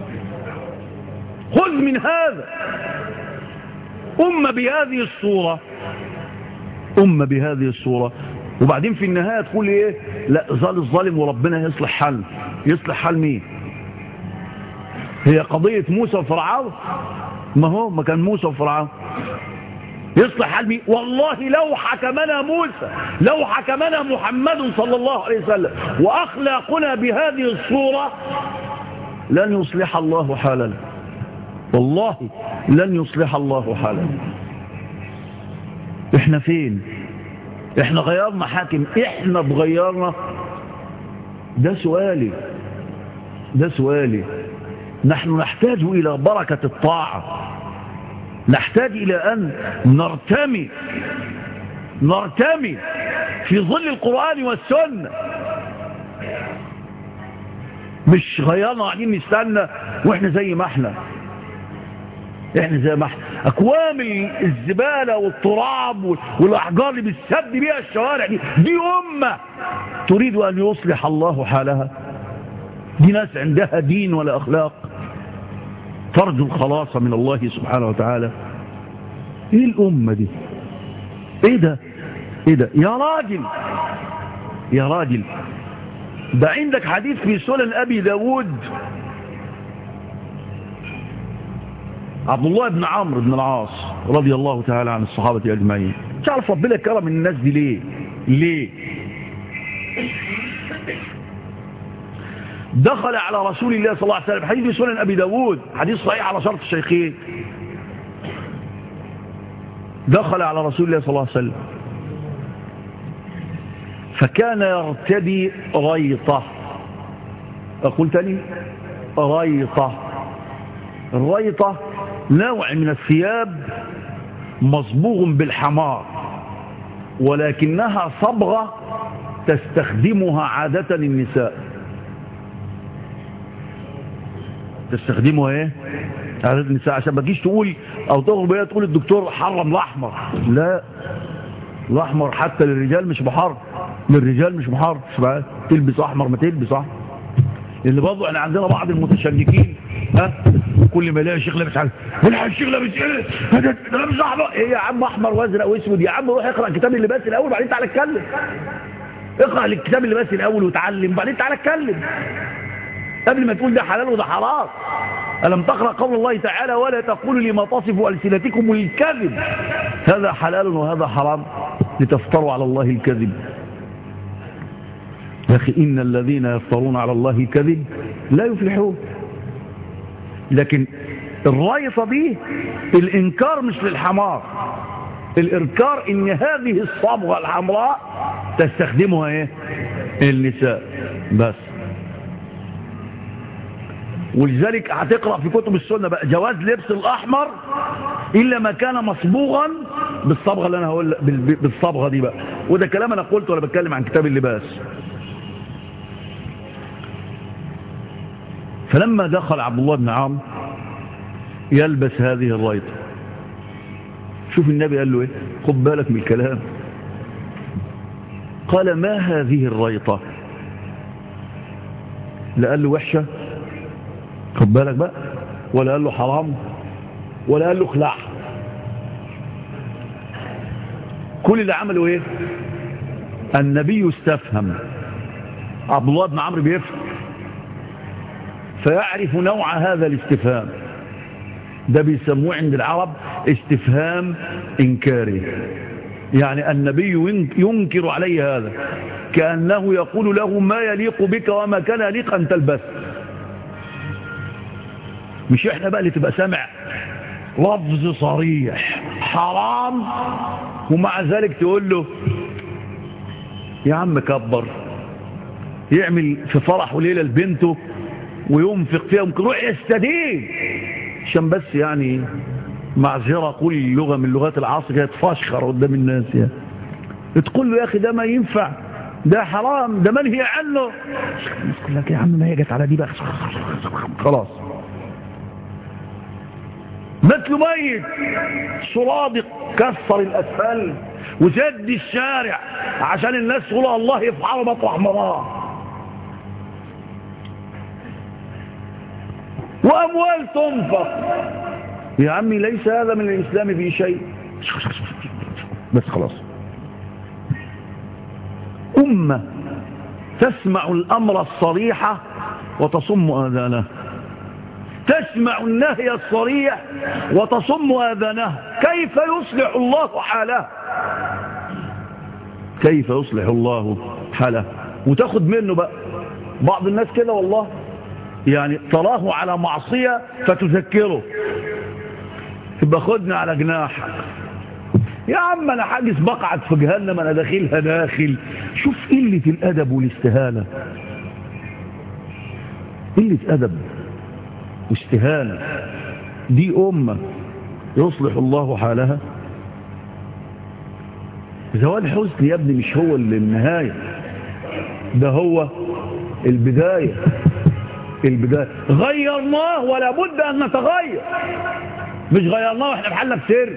خذ من هذا. أمة بهذه الصورة، أمة بهذه الصورة. وبعدين في النهاية تقول ايه؟ لا ظل الظالم وربنا يصلح حل. يصلح حل مين؟ هي قضية موسى وفرعون؟ ما هو ما كان موسى وفرعون. يصلح حل مين؟ والله لو حكمنا موسى، لو حكمنا محمد صلى الله عليه وسلم وأخلاقنا بهذه الصورة لن يصلح الله حالنا، والله لن يصلح الله حالنا. احنا فين؟ احنا غيرنا حاكم؟ احنا بغيرنا؟ ده سؤالي، ده سؤالي. نحن نحتاج إلى بركة الطاعة، نحتاج إلى أن نرتمي نرتمي في ظل القرآن والسنة. مش غيرنا قاعدين نستنى واحنا زي ما احنا احنا زي ما احنا اكوام الزبالة والتراب والاحجار اللي بتسد بيها الشوارع دي. دي امة تريد ان يصلح الله حالها؟ دي ناس عندها دين ولا اخلاق؟ ترجو الخلاص من الله سبحانه وتعالى. ايه الامة دي؟ ايه ده؟ ايه ده يا راجل؟ يا راجل ده عندك حديث في سنن ابي داود، عبد الله بن عمرو بن العاص رضي الله تعالى عن الصحابة اجمعين. تعرف ربنا كرم الناس دي ليه؟ ليه؟ دخل على رسول الله صلى الله عليه وسلم، حديث في سنن ابي داود، حديث صحيح على شرط الشيخين. دخل على رسول الله صلى الله عليه وسلم فكان يرتدي ريطة. أقول تاني ريطة. الريطة نوع من الثياب مصبوغ بالحمار، ولكنها صبغة تستخدمها عادة النساء. تستخدمها ايه؟ عادة النساء، عشان ما تجيش تقول او تغرب بيها تقول الدكتور حرم الاحمر. لا، الاحمر حتى للرجال مش محرم، للرجال مش محرم. تلبس احمر ما تلبس احمر. اللي برضه احنا عندنا بعض المتشنجين ها كل ما يلاقي شيخ لابس عليه والحق الشيخ لابس ايه؟ ده لابس احمر. ايه يا عم احمر وازرق واسود؟ يا عم روح اقرا كتاب اللباس الاول وبعدين تعالى اتكلم. اقرا الكتاب اللباس الاول وتعلم بعدين تعالى اتكلم قبل ما تقول ده حلال وده حرام. ألم تقرأ قول الله تعالى ولا تقولوا لما تصف ألسنتكم الكذب هذا حلال وهذا حرام لتفتروا على الله الكذب. يا أخي إن الذين يفترون على الله الكذب لا يفلحون. لكن الرايطة دي الإنكار مش للحمار، الإنكار إن هذه الصبغة الحمراء تستخدمها إيه؟ النساء بس. ولذلك هتقرأ في كتب السنة بقى جواز لبس الأحمر إلا ما كان مصبوغا بالصبغة اللي أنا هقول بالصبغة دي بقى. وده كلام أنا قلته وأنا بتكلم عن كتاب اللباس. فلما دخل عبد الله بن عمرو يلبس هذه الرايطة، شوف النبي قال له إيه؟ خد بالك من الكلام. قال ما هذه الرايطة؟ لا قال له وحشة، خد بالك بقى، ولا قال له حرام، ولا قال له خلع. كل اللي عمله ايه؟ النبي استفهم، عبد الله بن عمرو بيفهم، فيعرف نوع هذا الاستفهام، ده بيسموه عند العرب استفهام إنكاري. يعني النبي ينكر عليه هذا، كأنه يقول له ما يليق بك وما كان يليق أن تلبس. مش احنا بقى اللي تبقى سامع لفظ صريح حرام ومع ذلك تقول له يا عم كبر، يعمل في فرح وليلة لبنته وينفق فيها، ممكن روح يستدين عشان بس يعني معذرة، كل لغة من لغات العصر كده تفشخر قدام الناس، يعني تقول له يا أخي ده ما ينفع، ده حرام، ده منهي عنه. يقول لك يا عم ما هي جت على دي بقى، خلاص. مثل ميت صرادق كسر الأسفل وسد الشارع عشان الناس تقول الله يفعله مطرح مراه، وأموال تنفق. يا عمي ليس هذا من الإسلام في شيء، بس خلاص. أمة تسمع الأمر الصريح وتصم آذانه، تسمع النهي الصريح وتصم آذانه، كيف يصلح الله حاله؟ كيف يصلح الله حاله؟ وتاخد منه بقى. بعض الناس كده والله، يعني تراه على معصية فتذكره، تبقى خدنا على جناحك يا عم، انا حاجز بقعد في جهنم، انا داخلها داخل. شوف قلة الادب والاستهانة، قلة ادب واستهانة. دي امة يصلح الله حالها؟ زوال حزن يا ابني مش هو النهاية، ده هو البداية. البداية غيرناه ولا بد ان نتغير، مش غيرناه واحنا بحالنا بسر.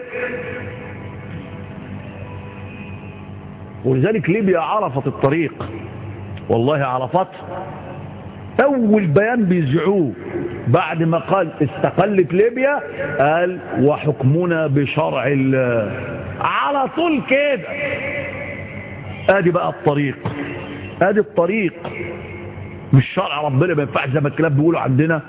ولذلك ليبيا عرفت الطريق، والله عرفت. اول بيان بيزعوه بعد ما قال استقلت ليبيا قال وحكمنا بشرع الله، على طول كده. ادي بقى الطريق، ادي الطريق، مش شرع ربنا ما ينفعش زي ما الكلاب بيقولوا عندنا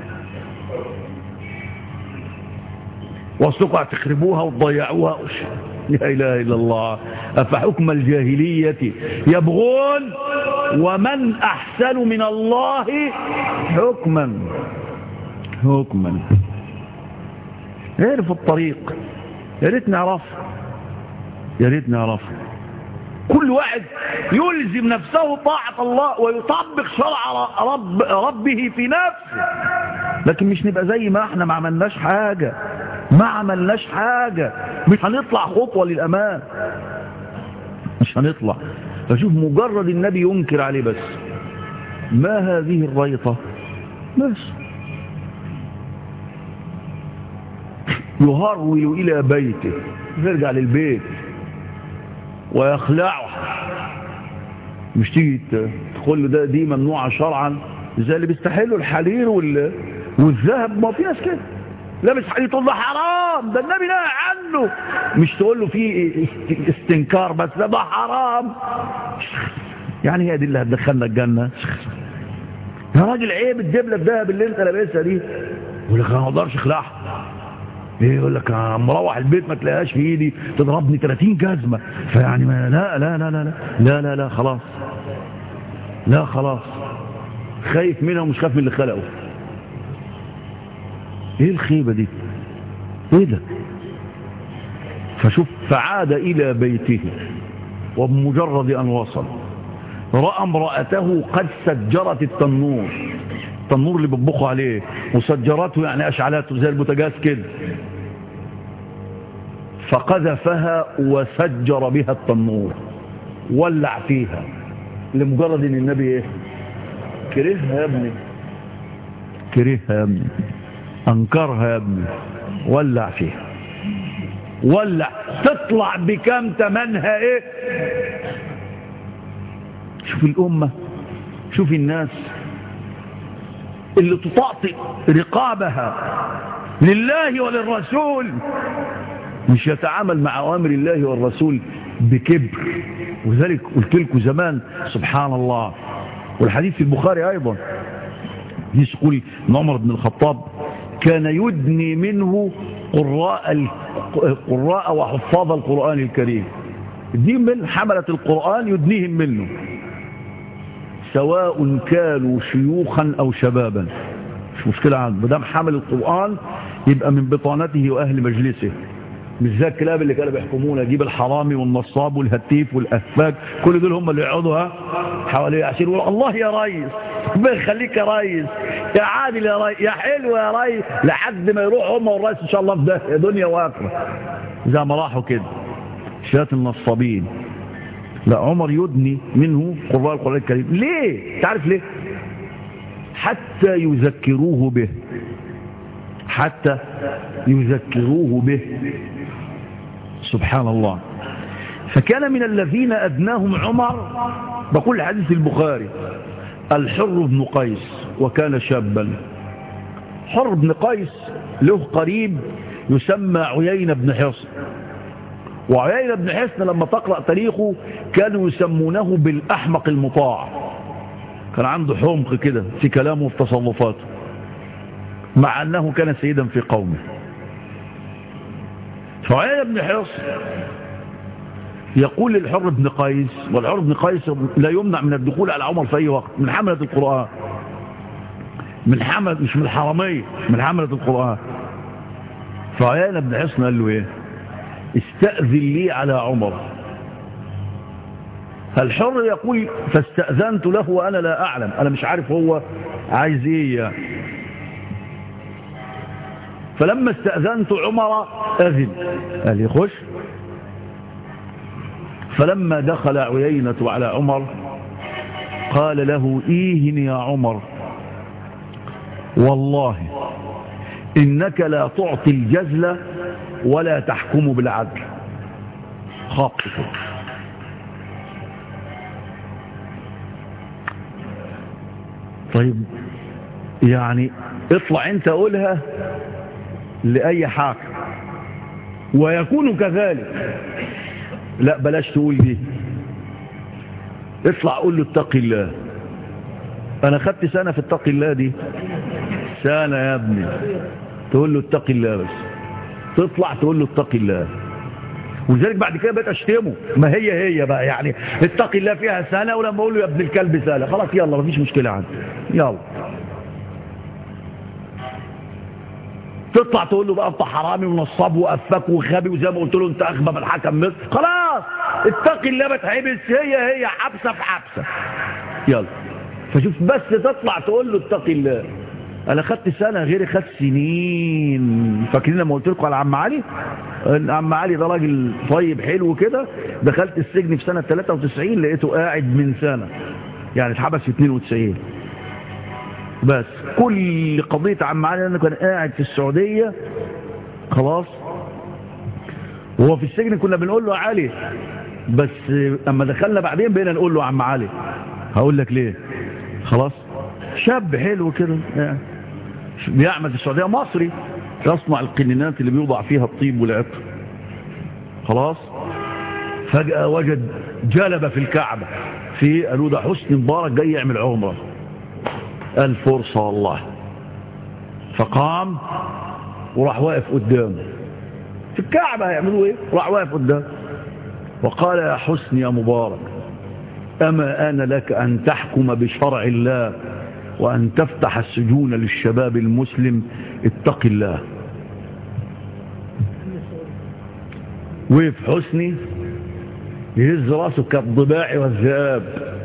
واصلكم هتخربوها وتضيعوها. لا اله الا الله. افحكم الجاهلية يبغون ومن احسن من الله حكما. حكما عرف الطريق، يا ريت نعرف، يا ريت نعرف. كل واحد يلزم نفسه طاعة الله ويطبق شرع رب ربه في نفسه، لكن مش نبقى زي ما احنا ما عملناش حاجة، ما عملناش حاجة، مش هنطلع خطوة للأمام، مش هنطلع. فشوف مجرد النبي ينكر عليه بس، ما هذه الريطة بس، يهرول إلى بيته، يرجع للبيت ويخلعه. مش تيجي تقول له ده دي ممنوعة شرعا، زي اللي بيستحلوا الحرير والذهب. ما في ناس كده لابس حرير تقول له حرام، ده النبي نهى عنه. مش تقول له في استنكار بس، ده حرام. يعني هي دي اللي هتدخلنا الجنة؟ يا راجل عيب الدبلة الذهب اللي انت لابسها دي. يقول لك انا ما اقدرش اخلعها. ايه يقول لك مروح البيت ما تلاقيهاش في ايدي، تضربني ثلاثين جزمه. فيعني ما لا لا لا لا لا لا لا خلاص، لا خلاص، خايف منها ومش خايف من اللي خلقه. ايه الخيبه دي؟ ايه ده؟ فشوف، فعاد الى بيته وبمجرد ان وصل راى امراته قد سجرت التنور، التنور اللي بيطبخوا عليه، وسجرته يعني اشعلته زي البوتاجاز كده، فقذفها وسجر بها التنور، ولع فيها، لمجرد ان النبي ايه؟ كرهها يا ابني، كرهها يا ابني، انكرها يا ابني، ولع فيها، ولع. تطلع بكم تمنها ايه؟ شوف الامه، شوف الناس، اللي تطأطئ رقابها لله وللرسول مش يتعامل مع أوامر الله والرسول بكبر. وذلك قلت لكم زمان سبحان الله، والحديث في البخاري أيضا يقول ان عمر بن الخطاب كان يدني منه قراء قراء وحفاظ القرآن الكريم، يدنيهم من حملة القرآن يدنيهم منه سواء كانوا شيوخا أو شبابا، مش مشكلة عنده، مدام حمل القرآن يبقى من بطانته وأهل مجلسه، مش زي الكلاب اللي كانوا بيحكمونا، يجيب الحرامي والنصاب والهتيف والأفاك كل دول هم اللي يقعدوا حواليه عشان يقولوا الله يا ريس، ربنا يخليك يا ريس، يا عادل يا ريس، يا حلو يا ريس، لحد ما يروح هم والرئيس ان شاء الله في ده دنيا واخره زي ما راحوا كده شات النصابين. لا، عمر يدني منه قراء القرآن الكريم. ليه؟ تعرف ليه؟ حتى يذكروه به، حتى يذكروه به. سبحان الله. فكان من الذين أدناهم عمر، بقول حديث البخاري، الحر بن قيس وكان شابا. حر بن قيس له قريب يسمى عيينة بن حصن، وعيينة بن حصن لما تقرأ تاريخه كانوا يسمونه بالأحمق المطاع، كان عنده حمق كده في كلامه وفي تصرفاته مع أنه كان سيدا في قومه. فعيينة بن حصن يقول للحر بن قيس، والحر بن قيس لا يمنع من الدخول على عمر في أي وقت، من حملة القرآن، من حملة مش من الحرمية، من حملة القرآن. فعيينة بن حصن قال له ايه؟ استأذن لي على عمر. الحر يقول فاستأذنت له وأنا لا أعلم، أنا مش عارف هو عايز ايه يعني. فلما استأذنت عمر أذن، قال لي خش. فلما دخل عيينة على عمر قال له إيهن يا عمر، والله إنك لا تعطي الجزل ولا تحكم بالعدل. خاطئ. طيب يعني اطلع انت قولها لأي حاكم ويكون كذلك، لا بلاش تقول دي، اطلع قول له اتق الله. انا خدت سنة في اتق الله دي، سنة يا ابني، تقول له اتق الله بس، تطلع تقول له اتق الله. ولذلك بعد كده بقيت اشتمه، ما هي هي بقى يعني اتق الله فيها سنة، ولما اقول له يا ابن الكلب سنة خلاص يلا مفيش مشكلة عندي، يلا تطلع تقول له بقى انت حرامي ونصاب وافاك وخابي، وزي ما قلت له انت اخبى من حكم مصر، خلاص اتق الله بتحبس، هي هي حبسه في حبسه، يلا. فشوف بس تطلع تقول له اتق الله. انا خدت سنه غيري خد سنين. فاكرين لما قلت لكم على عم علي؟ عم علي ده راجل طيب حلو كده، دخلت السجن في سنه ثلاثة وتسعين لقيته قاعد من سنه، يعني اتحبس في اثنين وتسعين. بس كل قضية عم علي انه كان قاعد في السعودية خلاص، وهو في السجن كنا بنقول له علي، بس اما دخلنا بعدين بقينا نقول له عم علي. هقول لك ليه؟ خلاص شاب حلو كده يعني بيعمل في السعودية، مصري، يصنع القنينات اللي بيوضع فيها الطيب والعطر. خلاص فجأة وجد جلبة في الكعبة، في قالوا ده حسني مبارك جاي يعمل عمره، الفرصة والله. فقام وراح واقف قدامه في الكعبة، هيعملوا ايه؟ راح واقف قدامه وقال يا حسن يا مبارك، أما آن لك أن تحكم بشرع الله وأن تفتح السجون للشباب المسلم، اتق الله. وقف حسني يهز راسه كالضباع والذئاب.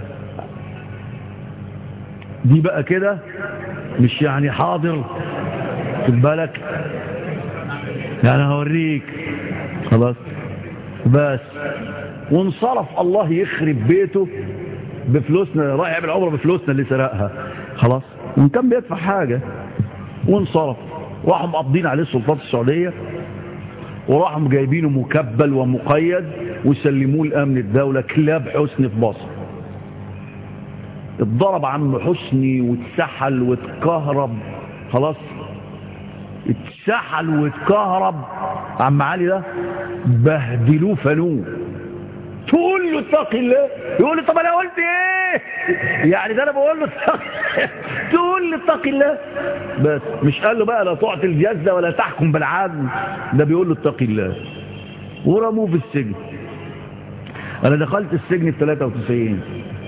دي بقى كده مش يعني حاضر في بالك، يعني هوريك خلاص بس. وانصرف، الله يخرب بيته بفلوسنا، راح يعمل عمره بفلوسنا اللي سرقها خلاص، وان كان بيدفع حاجة. وانصرف، راحوا مقبضين عليه السلطات السعودية، وراحوا جايبينه مكبل ومقيد وسلموه لأمن الدولة. كلاب حسني في مصر اتضرب عم حسني واتسحل واتكهرب، خلاص اتسحل واتكهرب عم علي ده، بهدلوه فنوه. تقول له اتقي الله، يقول لي طب انا قلت ايه يعني؟ ده انا بقول له اتقي تقول لي اتقي الله بس. مش قال له بقى لا تعطي الجزة ولا تحكم بالعدل، ده بيقول له اتقي الله، ورموه في السجن. انا دخلت السجن في ثلاثة وتسعين،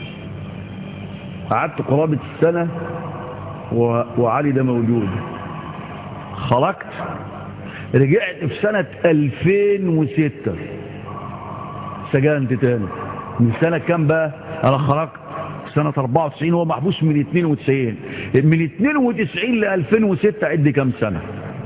قعدت قرابة السنة و... وعلي ده موجود. خرجت رجعت في سنة ألفين وستة، سجنت تاني. من سنة كام بقى؟ انا خرجت سنة أربعة وتسعين، هو محبوس من اثنين وتسعين، من اثنين وتسعين ل ألفين وستة عد كام سنة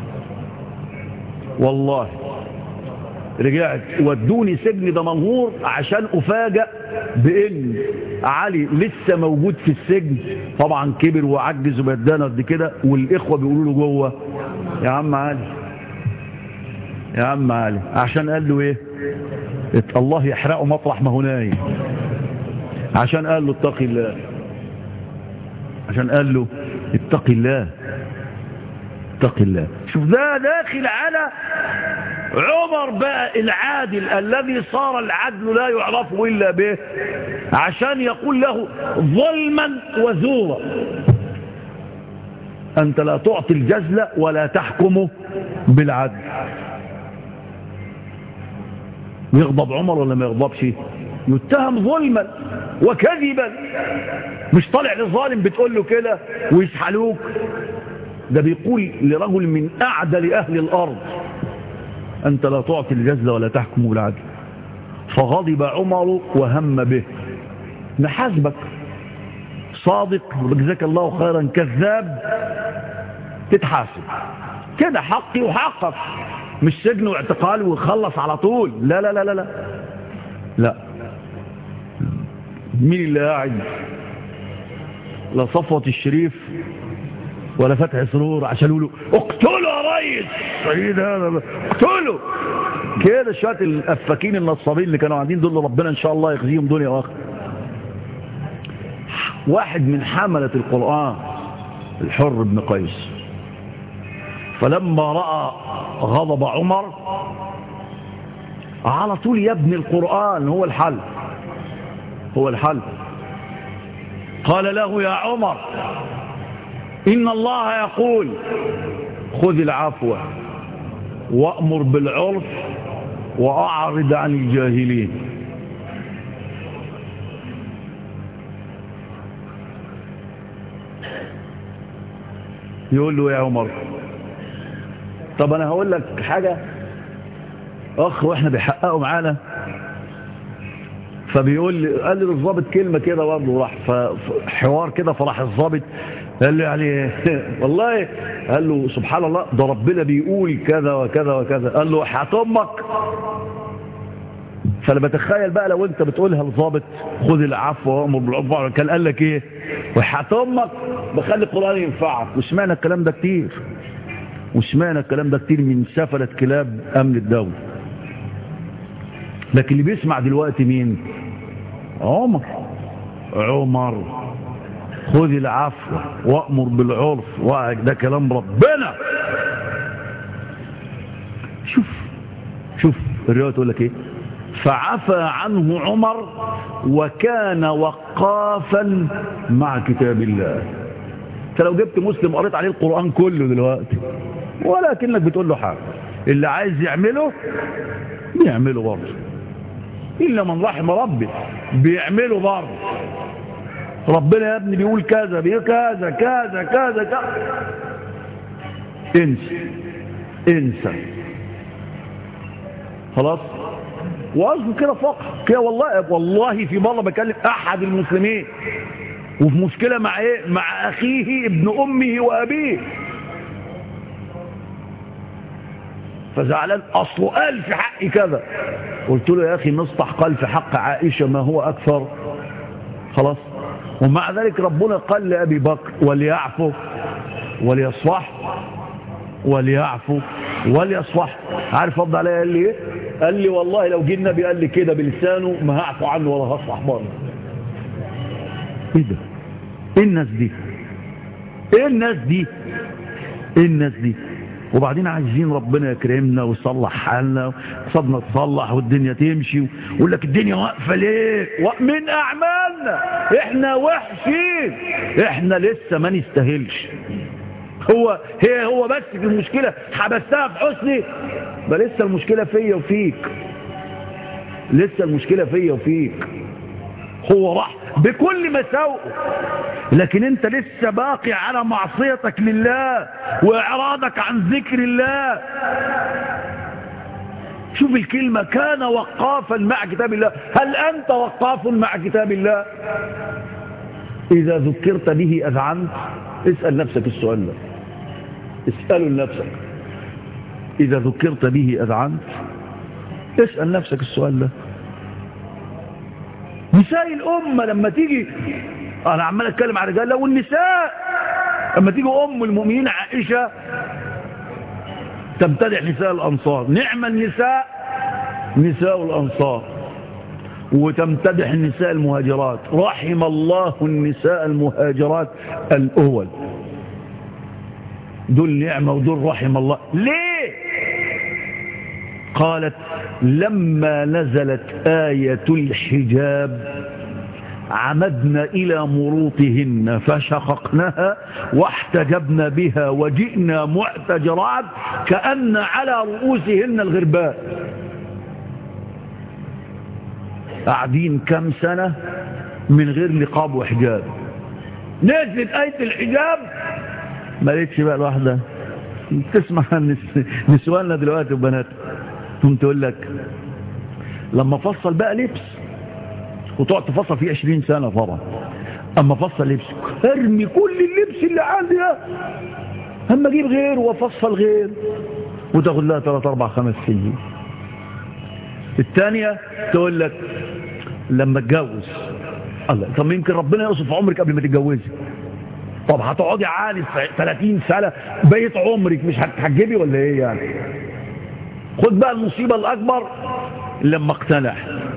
والله. رجعت ودوني سجن دمنهور عشان افاجئ بان علي لسه موجود في السجن. طبعا كبر وعجز وبدانا قد كده، والاخوه بيقولوا له جوه يا عم علي يا عم علي، عشان قال له ايه؟ الله يحرقه مطرح ما هو نايم. عشان قال له اتقي الله، عشان قال له اتقي الله اتقي الله. شوف ده داخل على عمر بقى العادل الذي صار العدل لا يعرف إلا به، عشان يقول له ظلما وزورا أنت لا تعطي الجزل ولا تحكم بالعدل. يغضب عمر ولا ما يغضبش؟ يتهم ظلما وكذبا، مش طالع للظالم بتقول له كده ويسحلوك. ده بيقول لرجل من أعدل أهل الأرض أنت لا تعطي الجزل ولا تحكم بالعدل. فغضب عمر وهم به، نحاسبك صادق وجزاك الله خيرا، كذاب تتحاسب كده، حقي وحقك، مش سجن واعتقال ويخلص على طول. لا لا لا لا لا لا. مين اللي قاعد؟ لا صفوة الشريف ولا فتح سرور عشان يقولوا اقتلوا يا ريس سيد هذا، اقتلوا كده. شويه الافاكين النصابين اللي كانوا قاعدين دول ربنا ان شاء الله يخزيهم دنيا واخره. واحد من حملة القرآن الحر بن قيس، فلما رأى غضب عمر على طول يا ابن القرآن هو الحل هو الحل قال له يا عمر إن الله يقول خذ العفو وأمر بالعرف وأعرض عن الجاهلين. يقول له يا عمر طب أنا هقول لك حاجة أخ وإحنا بيحققوا معانا، فبيقول لي قال لي للضابط كلمة كده برضه، راح حوار كده، فراح الضابط قال له يعني والله، قال له سبحان الله ده ربنا بيقول كذا وكذا وكذا، قال له حياة امك. فانا بتخيل بقى لو انت بتقولها للضابط خذ العفو وامر بالعرف، كان قال لك ايه؟ وحياة امك بخلي القرآن ينفعك. وسمعنا الكلام ده كتير وسمعنا الكلام ده كتير من سفلة كلاب امن الدولة. لكن اللي بيسمع دلوقتي مين؟ عمر عمر خذ العفو وأمر بالعرف، ده كلام ربنا. شوف شوف الرواية تقول لك ايه؟ فعفى عنه عمر وكان وقافا مع كتاب الله. انت لو جبت مسلم قريت عليه القرآن كله دلوقتي ولكنك بتقول له حاجة، اللي عايز يعمله بيعمله برضه، إلا من رحم ربي بيعمله برضه. ربنا يا ابني بيقول كذا بيقول كذا كذا كذا كذا، انسى انسى خلاص. واصل كده فقط كده. والله والله في مرة بكلم احد المسلمين وفي مشكلة مع ايه؟ مع اخيه ابن امه وابيه، فزعلان اصله قال في حقي كذا. قلت له يا اخي مصطح قال في حق عائشة ما هو اكثر، خلاص. ومع ذلك ربنا قال لأبي بكر وليعفو وليصفح وليعفو وليصفح. عارف رد عليا قال لي ايه؟ قال لي والله لو جه النبي قال لي كده بلسانه ما هعفو عنه ولا هصفح برضه. ايه ده؟ ايه الناس دي؟ ايه الناس دي؟ ايه الناس دي؟ وبعدين عايزين ربنا يكرمنا ويصلح حالنا، صدنا تصلح والدنيا تمشي، ويقول لك الدنيا واقفه ليه؟ من اعمالنا احنا وحشين، احنا لسه ما نستاهلش. هو هي هو بس في المشكله حبستها في حسني، ده لسه المشكله فيا وفيك، لسه المشكله فيا وفيك. هو راح بكل مساوئه، لكن انت لسه باقي على معصيتك لله واعراضك عن ذكر الله. شوف الكلمة، كان وقافا مع كتاب الله. هل انت وقاف مع كتاب الله؟ اذا ذكرت به اذعنت؟ اسأل نفسك السؤال ده، اسأله لنفسك. اذا ذكرت به اذعنت؟ اسأل نفسك السؤال ده. نساء الأمة لما تيجي، أنا عمال أتكلم عن الرجال، لو النساء لما تيجي أم المؤمنين عائشة تمتدح نساء الأنصار، نعم النساء نساء الأنصار، وتمتدح النساء المهاجرات، رحم الله النساء المهاجرات الأول، دول نعمة ودول رحم الله. ليه؟ قالت لما نزلت آية الحجاب عمدنا إلى مروطهن فشققناها واحتجبنا بها وجئنا معتجرات كأن على رؤوسهن الغرباء. قاعدين كم سنة من غير نقاب وحجاب، نزلت آية الحجاب ما لقيتش بقى الواحدة تسمع نسواننا دلوقتي وبنات ثم تقول لك لما فصل بقى لبس وتقعد تفصل فيه عشرين سنة طبعا، اما فصل لبس ارمي كل اللبس اللي عندي ده، اما اجيب غير وافصل غير، وتاخد لها ثلاث اربع خمس سنين. الثانية تقول لك لما اتجوز، الله طب يمكن ربنا يوصف عمرك قبل ما تتجوزي. طب هتقعدي عالي ثلاثين سنة بقيت عمرك مش هتحجبي ولا ايه يعني؟ خد بقى المصيبة الأكبر لما اقتنع،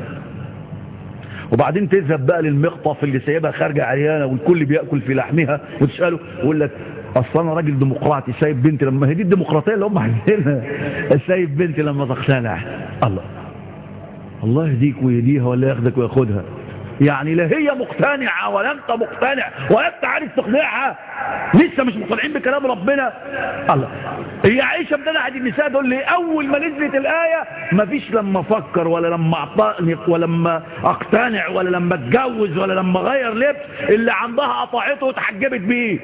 وبعدين تذهب بقى للمقطف اللي سايبها خارجة عريانة والكل بيأكل في لحمها، وتسأله يقول لك أصلا أنا راجل ديمقراطي سايب بنتي، لما هي دي الديمقراطية اللي هم عايزينها، سايب بنتي لما تقتنع. الله الله يهديك ويهديها ولا ياخدك وياخدها، يعني لا هي مقتنعة ولا انت مقتنع ولا انت عارف تقنعها، لسه مش مقتنعين بكلام ربنا. الله هي عائشة امتنعت النساء دول ليه؟ اول ما نزلت الآية مفيش لما افكر ولا لما اعطانق ولا لما اقتنع ولا لما اتجوز ولا لما اغير لبس، اللي عندها قطعته وتحجبت بيه.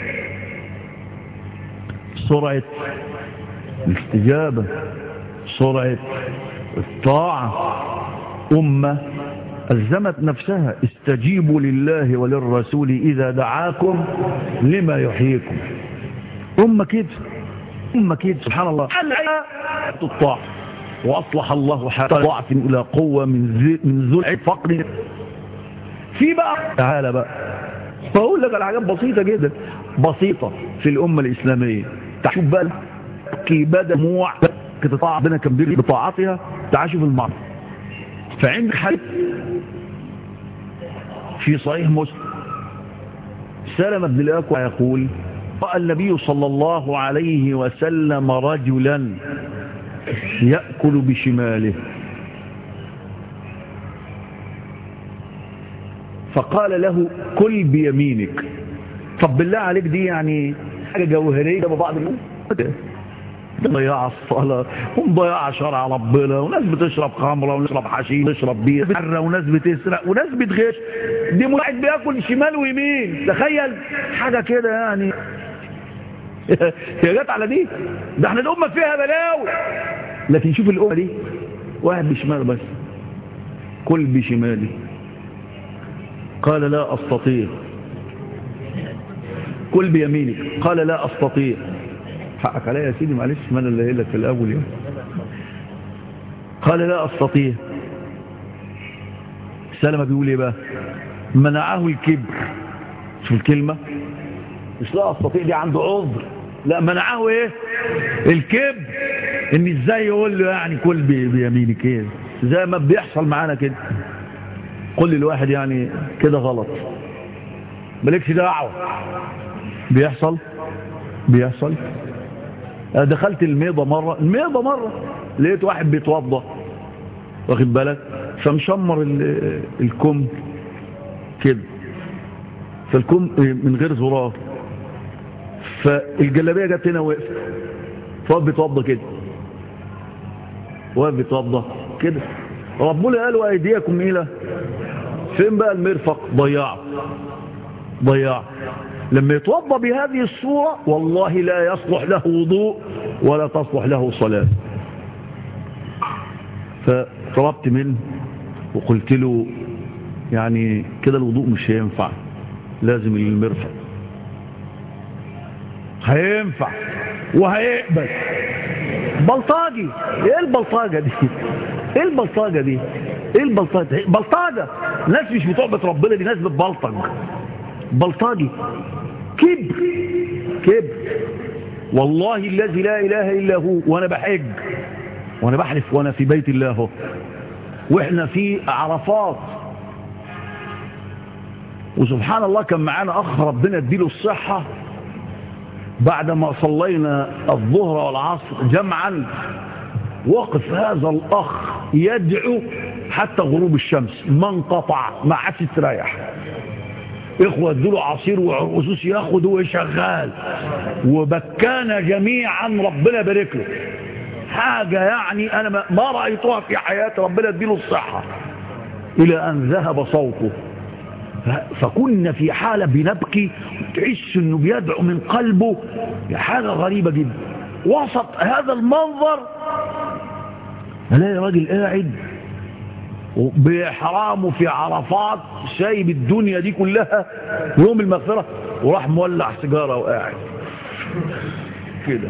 سرعة الاستجابة، سرعة الطاعة. أمة ألزمت نفسها استجيبوا لله وللرسول إذا دعاكم لما يحييكم. أمة كده، أمة كده سبحان الله. الطاعة وأصلح الله حال ضعف إلى قوة من من ذل فقر. في بقى تعالى بقى بقول لك الحاجات بسيطة جدا، بسيطة في الأمة الإسلامية. شوف بقى كيبادة دموع كتطاع ربنا كبير بطاعتها، تعاشوا في المعصية. فعند حديث في صحيح مسلم سلمة بن الأكوع يقول رأى النبي صلى الله عليه وسلم رجلا يأكل بشماله فقال له كل بيمينك. طب بالله عليك دي يعني حاجة جوهرية ببعض الناس ضياع الصلاة ومضياع شرع ربنا، وناس بتشرب خمرة ونشرب حشيش ونشرب بير، وناس بتسرق وناس بتغش، دي واحد بياكل شمال ويمين. تخيل حاجة كده يعني يا جت على دي، ده احنا الأمة فيها بلاوي. لكن شوف الأمة دي واحد بشماله بس، كل بشمالي. قال لا أستطيع. كل بيمينك. قال لا أستطيع. حقك عليا يا سيدي معلش، ما انا اللي قايل لك في الاول يعني. قال لا استطيع. سلمة بيقول ايه بقى؟ منعه الكبر. شوف الكلمه، مش لا استطيع دي عنده عذر، لا منعه ايه؟ الكبر. ان ازاي يقول له يعني كل بيمينك ايه؟ زي ما بيحصل معانا كده، كل الواحد يعني كده غلط. مالكش دعوة. بيحصل بيحصل أنا دخلت الميضة مرة الميضة مرة لقيت واحد بيتوضى واخد بالك فمشمر الكم كده فالكم من غير زرار فالجلابية جت هنا وقفت فواقف بيتوضى كده واقف بيتوضى كده ربنا قال وايديكم الى فين بقى المرفق ضياع ضياع لما يتوضى بهذه الصورة والله لا يصلح له وضوء ولا تصلح له صلاة. فطلبت منه وقلت له يعني كده الوضوء مش هينفع لازم المرفق. هينفع وهيقبل. بلطاجي ايه البلطاجة دي ايه البلطاجة دي ايه البلطاجة بلطاجة ناس مش بتعبد ربنا دي ناس بتبلطج بلطاجي كبر كبر والله الذي لا اله الا هو وانا بحج وانا بحلف وانا في بيت الله هو واحنا في عرفات وسبحان الله كان معانا اخ ربنا اديله الصحة بعدما صلينا الظهر والعصر جمعا وقف هذا الاخ يدعو حتى غروب الشمس ما انقطع ما عادش تريح. اخوة ادوا عصير وعرقسوس ياخد وهو شغال وبكانا جميعا ربنا بارك له حاجة يعني انا ما رأيتها في حياتي ربنا اديله الصحة الى ان ذهب صوته. فكنا في حالة بنبكي تحس انه بيدعو من قلبه حاجة غريبة جدا. وسط هذا المنظر الاقي راجل قاعد بإحرامه في عرفات سايب الدنيا دي كلها يوم المغفرة وراح مولع سيجارة وقاعد كده.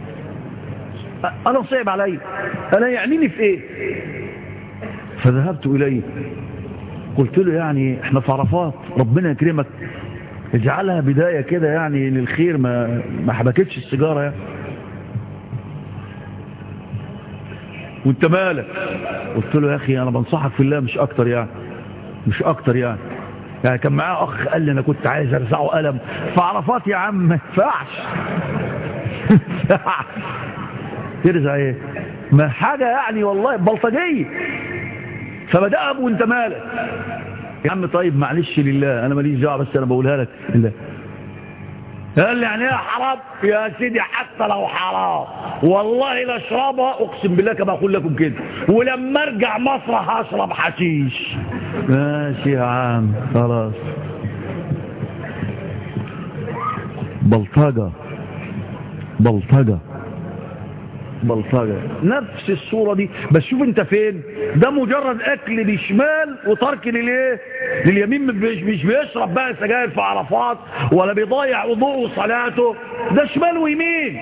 انا صعب علي انا يعنيني في ايه. فذهبت اليه قلت له يعني احنا في عرفات ربنا يكرمك اجعلها بداية كده يعني للخير ما ما حبكتش السيجارة يعني. وانت مالك قلت له يا اخي انا بنصحك في الله مش اكتر يعني مش اكتر يعني يعني كان معاه اخ قال لي انا كنت عايز ارزعه قلم في عرفات يا عم ما ينفعش ترزع ايه ما حاجة يعني والله بلطجية. فبدأ ابو انت مالك يا عم طيب معلش لله انا ماليش دعوه بس انا بقولها لك لله. قال لي يعني ايه حرام يا سيدي حتى لو حرام والله لا اشربها اقسم بالله كما اقول لكم كده ولما ارجع مصر هشرب حشيش. ماشي يا عم خلاص. بلطجة بلطجة بلطجة نفس الصورة دي بس شوف انت فين. ده مجرد اكل بشمال وترك للايه لليمين مش بيشرب بقى سجاير في عرفات ولا بيضيع وضوءه وصلاته ده شمال ويمين.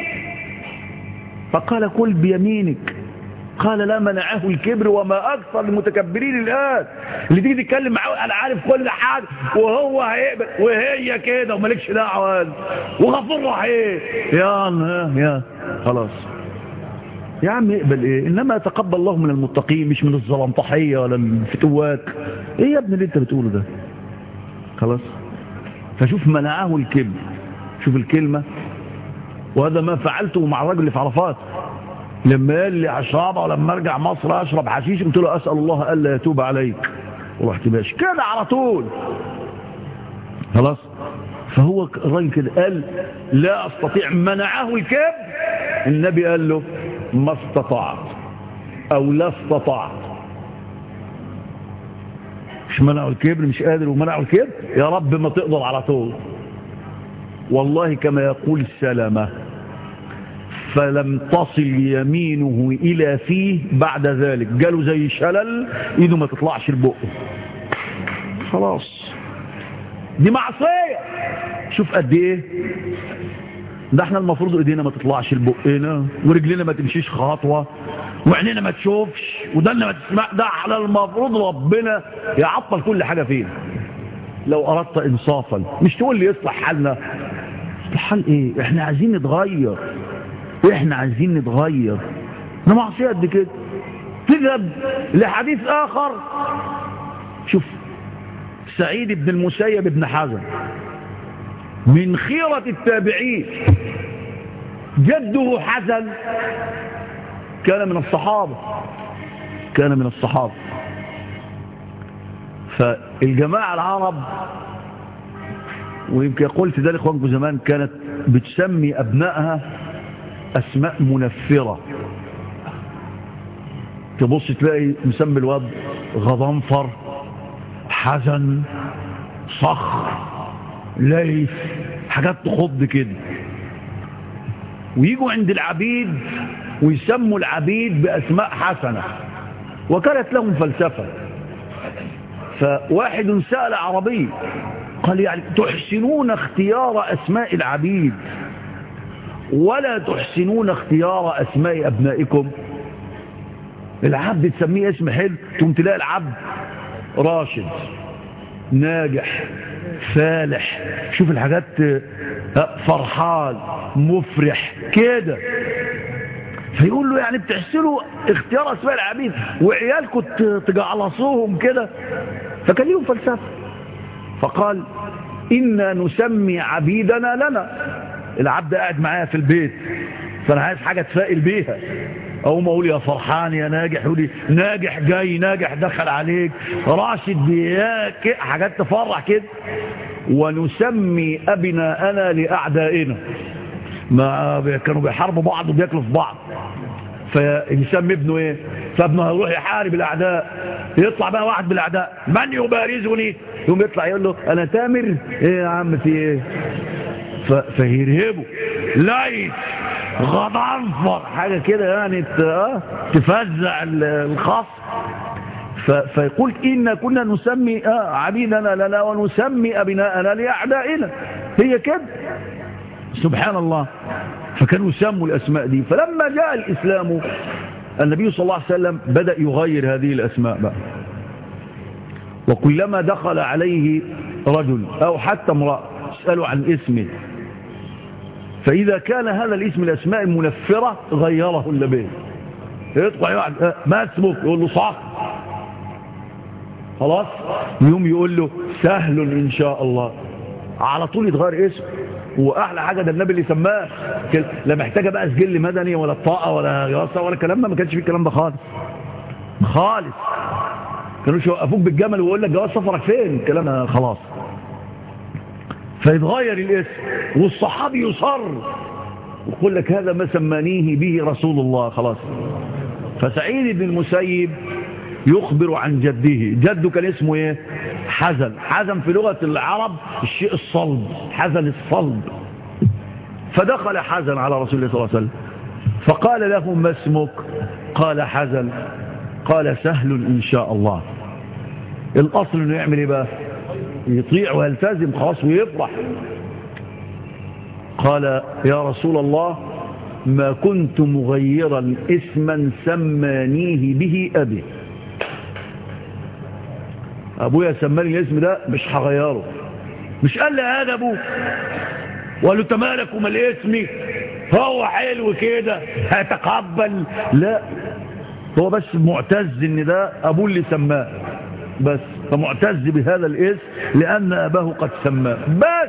فقال كل بيمينك قال لا منعه الكبر وما اكثر المتكبرين الان اللي تيجي تتكلم معاه انا عارف كل حاجه وهو هيقبل وهي كده ومالكش دعوه وغفور رحيم يا يا خلاص يا عم يقبل ايه انما يتقبل الله من المتقين مش من الزلنطحيه ولا الفتوات. ايه يا ابني اللي انت بتقوله ده خلاص. فشوف منعه الكبر شوف الكلمه. وهذا ما فعلته مع الراجل اللي في عرفات لما قال لي اشرب ولما ارجع مصر اشرب حشيش قلت له اسال الله الا يتوب عليك ورحت ماشي كده على طول خلاص. فهو الراجل كده قال لا استطيع منعه الكبر النبي قال له ما استطعت او لا استطعت. مش منعه الكبر مش قادر ومنعه الكبر يا رب ما تقدر على طول. والله كما يقول السلامة فلم تصل يمينه الى فيه بعد ذلك جاله زي شلل ايده ما تطلعش لبقه خلاص. دي معصية. شوف قد ايه ده احنا المفروض ايدينا ما تطلعش لبقنا ورجلنا ما تمشيش خطوة وعينينا ما تشوفش ودنا ما تسمع. ده على المفروض ربنا يعطل كل حاجة فينا لو اردت انصافا. مش تقول لي يصلح حالنا يصلح حال ايه احنا عايزين نتغير احنا عايزين نتغير. ده معصية قد كده. تذهب لحديث اخر شوف سعيد بن المسيب بن حزن من خيرة التابعين، جده حزن كان من الصحابة كان من الصحابة فالجماعة العرب، ويمكن قلت ذلك اخوانكم زمان، كانت بتسمي أبنائها أسماء منفرة. تبص تلاقي مسمي الواد غضنفر، حزن، صخر، ليف، حاجات تخض كده. ويجوا عند العبيد ويسموا العبيد بأسماء حسنة، وكانت لهم فلسفة. فواحد سأل عربي قال يعني تحسنون اختيار أسماء العبيد ولا تحسنون اختيار أسماء أبنائكم؟ العبد تسميه اسم حلو، تقوم تلاقي العبد راشد، ناجح، فالح، شوف الحاجات، فرحان، مفرح كده. فيقول له يعني بتحسنوا اختيار أسماء العبيد وعيالكم تجعلصوهم كده؟ فكان لهم فلسفة. فقال إنا نسمي عبيدنا لنا. العبد قاعد معايا في البيت، فأنا عايز حاجة تفائل بيها، أقوم أقول يا فرحان يا ناجح، يقول لي ناجح جاي، ناجح دخل عليك، راشد بياك، حاجات تفرح كده. ونسمي أبناءنا لأعدائنا، ما كانوا بيحاربوا بعض وبياكلوا في بعض، فيسمي ابنه ايه؟ فابنه هيروح يحارب الاعداء، يطلع بقى واحد بالاعداء، من يبارزني؟ يقوم يطلع يقول له انا تامر. ايه يا عم في ايه؟ فيرهبه، ليث، غضنفر، حاجه كده يعني تفزع الخصم. فيقول إن كنا نسمي عبيدنا لنا ونسمي أبناءنا لأعدائنا، هي كده سبحان الله. فكانوا يسموا الأسماء دي. فلما جاء الإسلام النبي صلى الله عليه وسلم بدأ يغير هذه الأسماء بقى. وكلما دخل عليه رجل أو حتى امرأة اسألوا عن اسمه، فإذا كان هذا الاسم الأسماء المنفرة غيره النبي. يطلع يقعد ما اسمك؟ يقول له صح، خلاص. يوم يقول له سهل إن شاء الله، على طول يتغير اسم. واحلى حاجه ده النبي اللي سماه، لا محتاجه بقى سجل مدني ولا بطاقه ولا غياصه ولا الكلام ده، ما كانش فيه الكلام ده خالص خالص. كانوا يوقفوك بالجمل ويقول لك جواز سفرك فين، الكلام ده خلاص. فيتغير الاسم، والصحابي يصر ويقول لك هذا ما سمانيه به رسول الله، خلاص. فسعيد بن المسيب يخبر عن جده. جده كان اسمه ايه؟ حزن. حزن في لغة العرب الشيء الصلب، حزن الصلب. فدخل حزن على رسول الله صلى الله عليه وسلم فقال له ما اسمك؟ قال حزن. قال سهل إن شاء الله. الأصل انه يعمل ايه بقى؟ يطيع ويلتزم خلاص ويفرح. قال يا رسول الله ما كنت مغيرا اسما سمانيه به أبي، ابويا سماني الاسم ده مش هغيره. مش قال لي هذا ابوك وقال له انت مالك ومال اسمي، هو حلو كده هيتقبل؟ لا، هو بس معتز ان ده ابوه اللي سماه بس، فمعتز بهذا الاسم لان اباه قد سماه بس.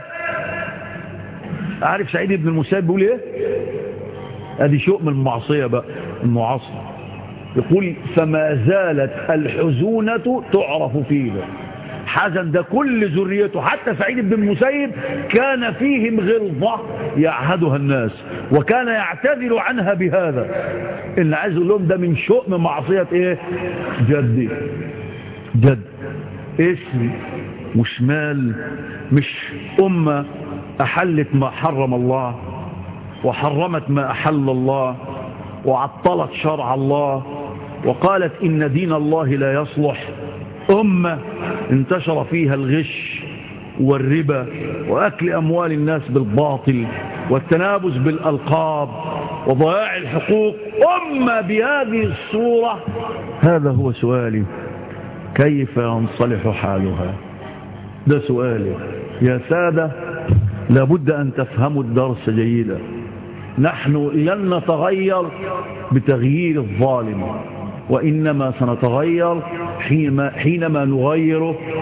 عارف سعيد بن المسيب بيقول ايه؟ ادي شؤم من المعصيه بقى المعاصر. يقول فما زالت الحزونة تعرف فيه. حزن ده كل ذريته، حتى سعيد بن المسيب كان فيهم غلظة يعهدها الناس، وكان يعتذر عنها بهذا. إن عايز اقول لهم ده من شؤم معصية ايه؟ جدي. جد اسم وشمال، مش أمة أحلت ما حرم الله وحرمت ما أحل الله وعطلت شرع الله وقالت إن دين الله لا يصلح. أمة انتشر فيها الغش والربا وأكل أموال الناس بالباطل والتنابز بالألقاب وضياع الحقوق. أمة بهذه الصورة. هذا هو سؤالي، كيف ينصلح حالها؟ ده سؤالي يا سادة. لابد أن تفهموا الدرس جيدا. نحن لن نتغير بتغيير الظالم، وإنما سنتغير حينما, حينما نغير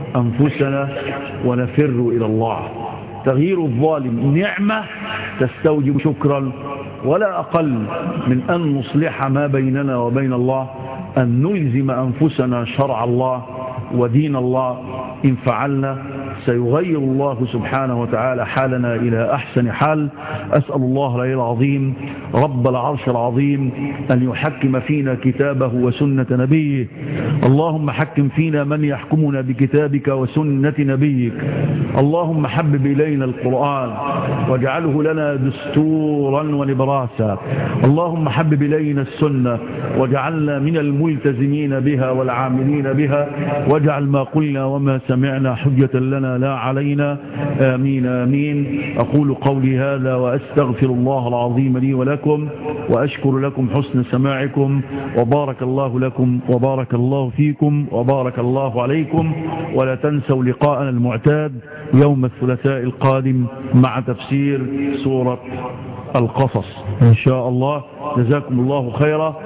أنفسنا ونفر إلى الله. تغيير الظالم نعمة تستوجب شكرا، ولا أقل من أن نصلح ما بيننا وبين الله، أن نلزم أنفسنا شرع الله ودين الله. إن فعلنا سيغير الله سبحانه وتعالى حالنا إلى أحسن حال. أسأل الله العلي العظيم رب العرش العظيم أن يحكم فينا كتابه وسنة نبيه. اللهم حكم فينا من يحكمنا بكتابك وسنة نبيك. اللهم حبب إلينا القرآن واجعله لنا دستورا ونبراسا. اللهم حبب إلينا السنة واجعلنا من الملتزمين بها والعاملين بها، واجعل ما قلنا وما سمعنا حجة لنا لا علينا. آمين آمين. أقول قولي هذا وأستغفر الله العظيم لي ولكم، وأشكر لكم حسن سماعكم، وبارك الله لكم وبارك الله فيكم وبارك الله عليكم. ولا تنسوا لقاءنا المعتاد يوم الثلاثاء القادم مع تفسير سورة القصص إن شاء الله. جزاكم الله خيرا.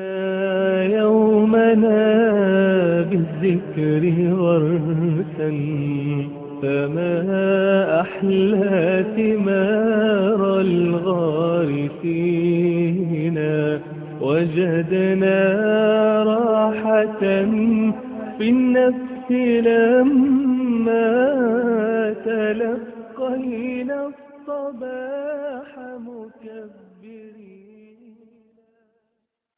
يومنا بالذكر ورثا، فما أحلى ثمار الغارسين، وجدنا راحة في النفس لما تلقينا الصباح مكبرين.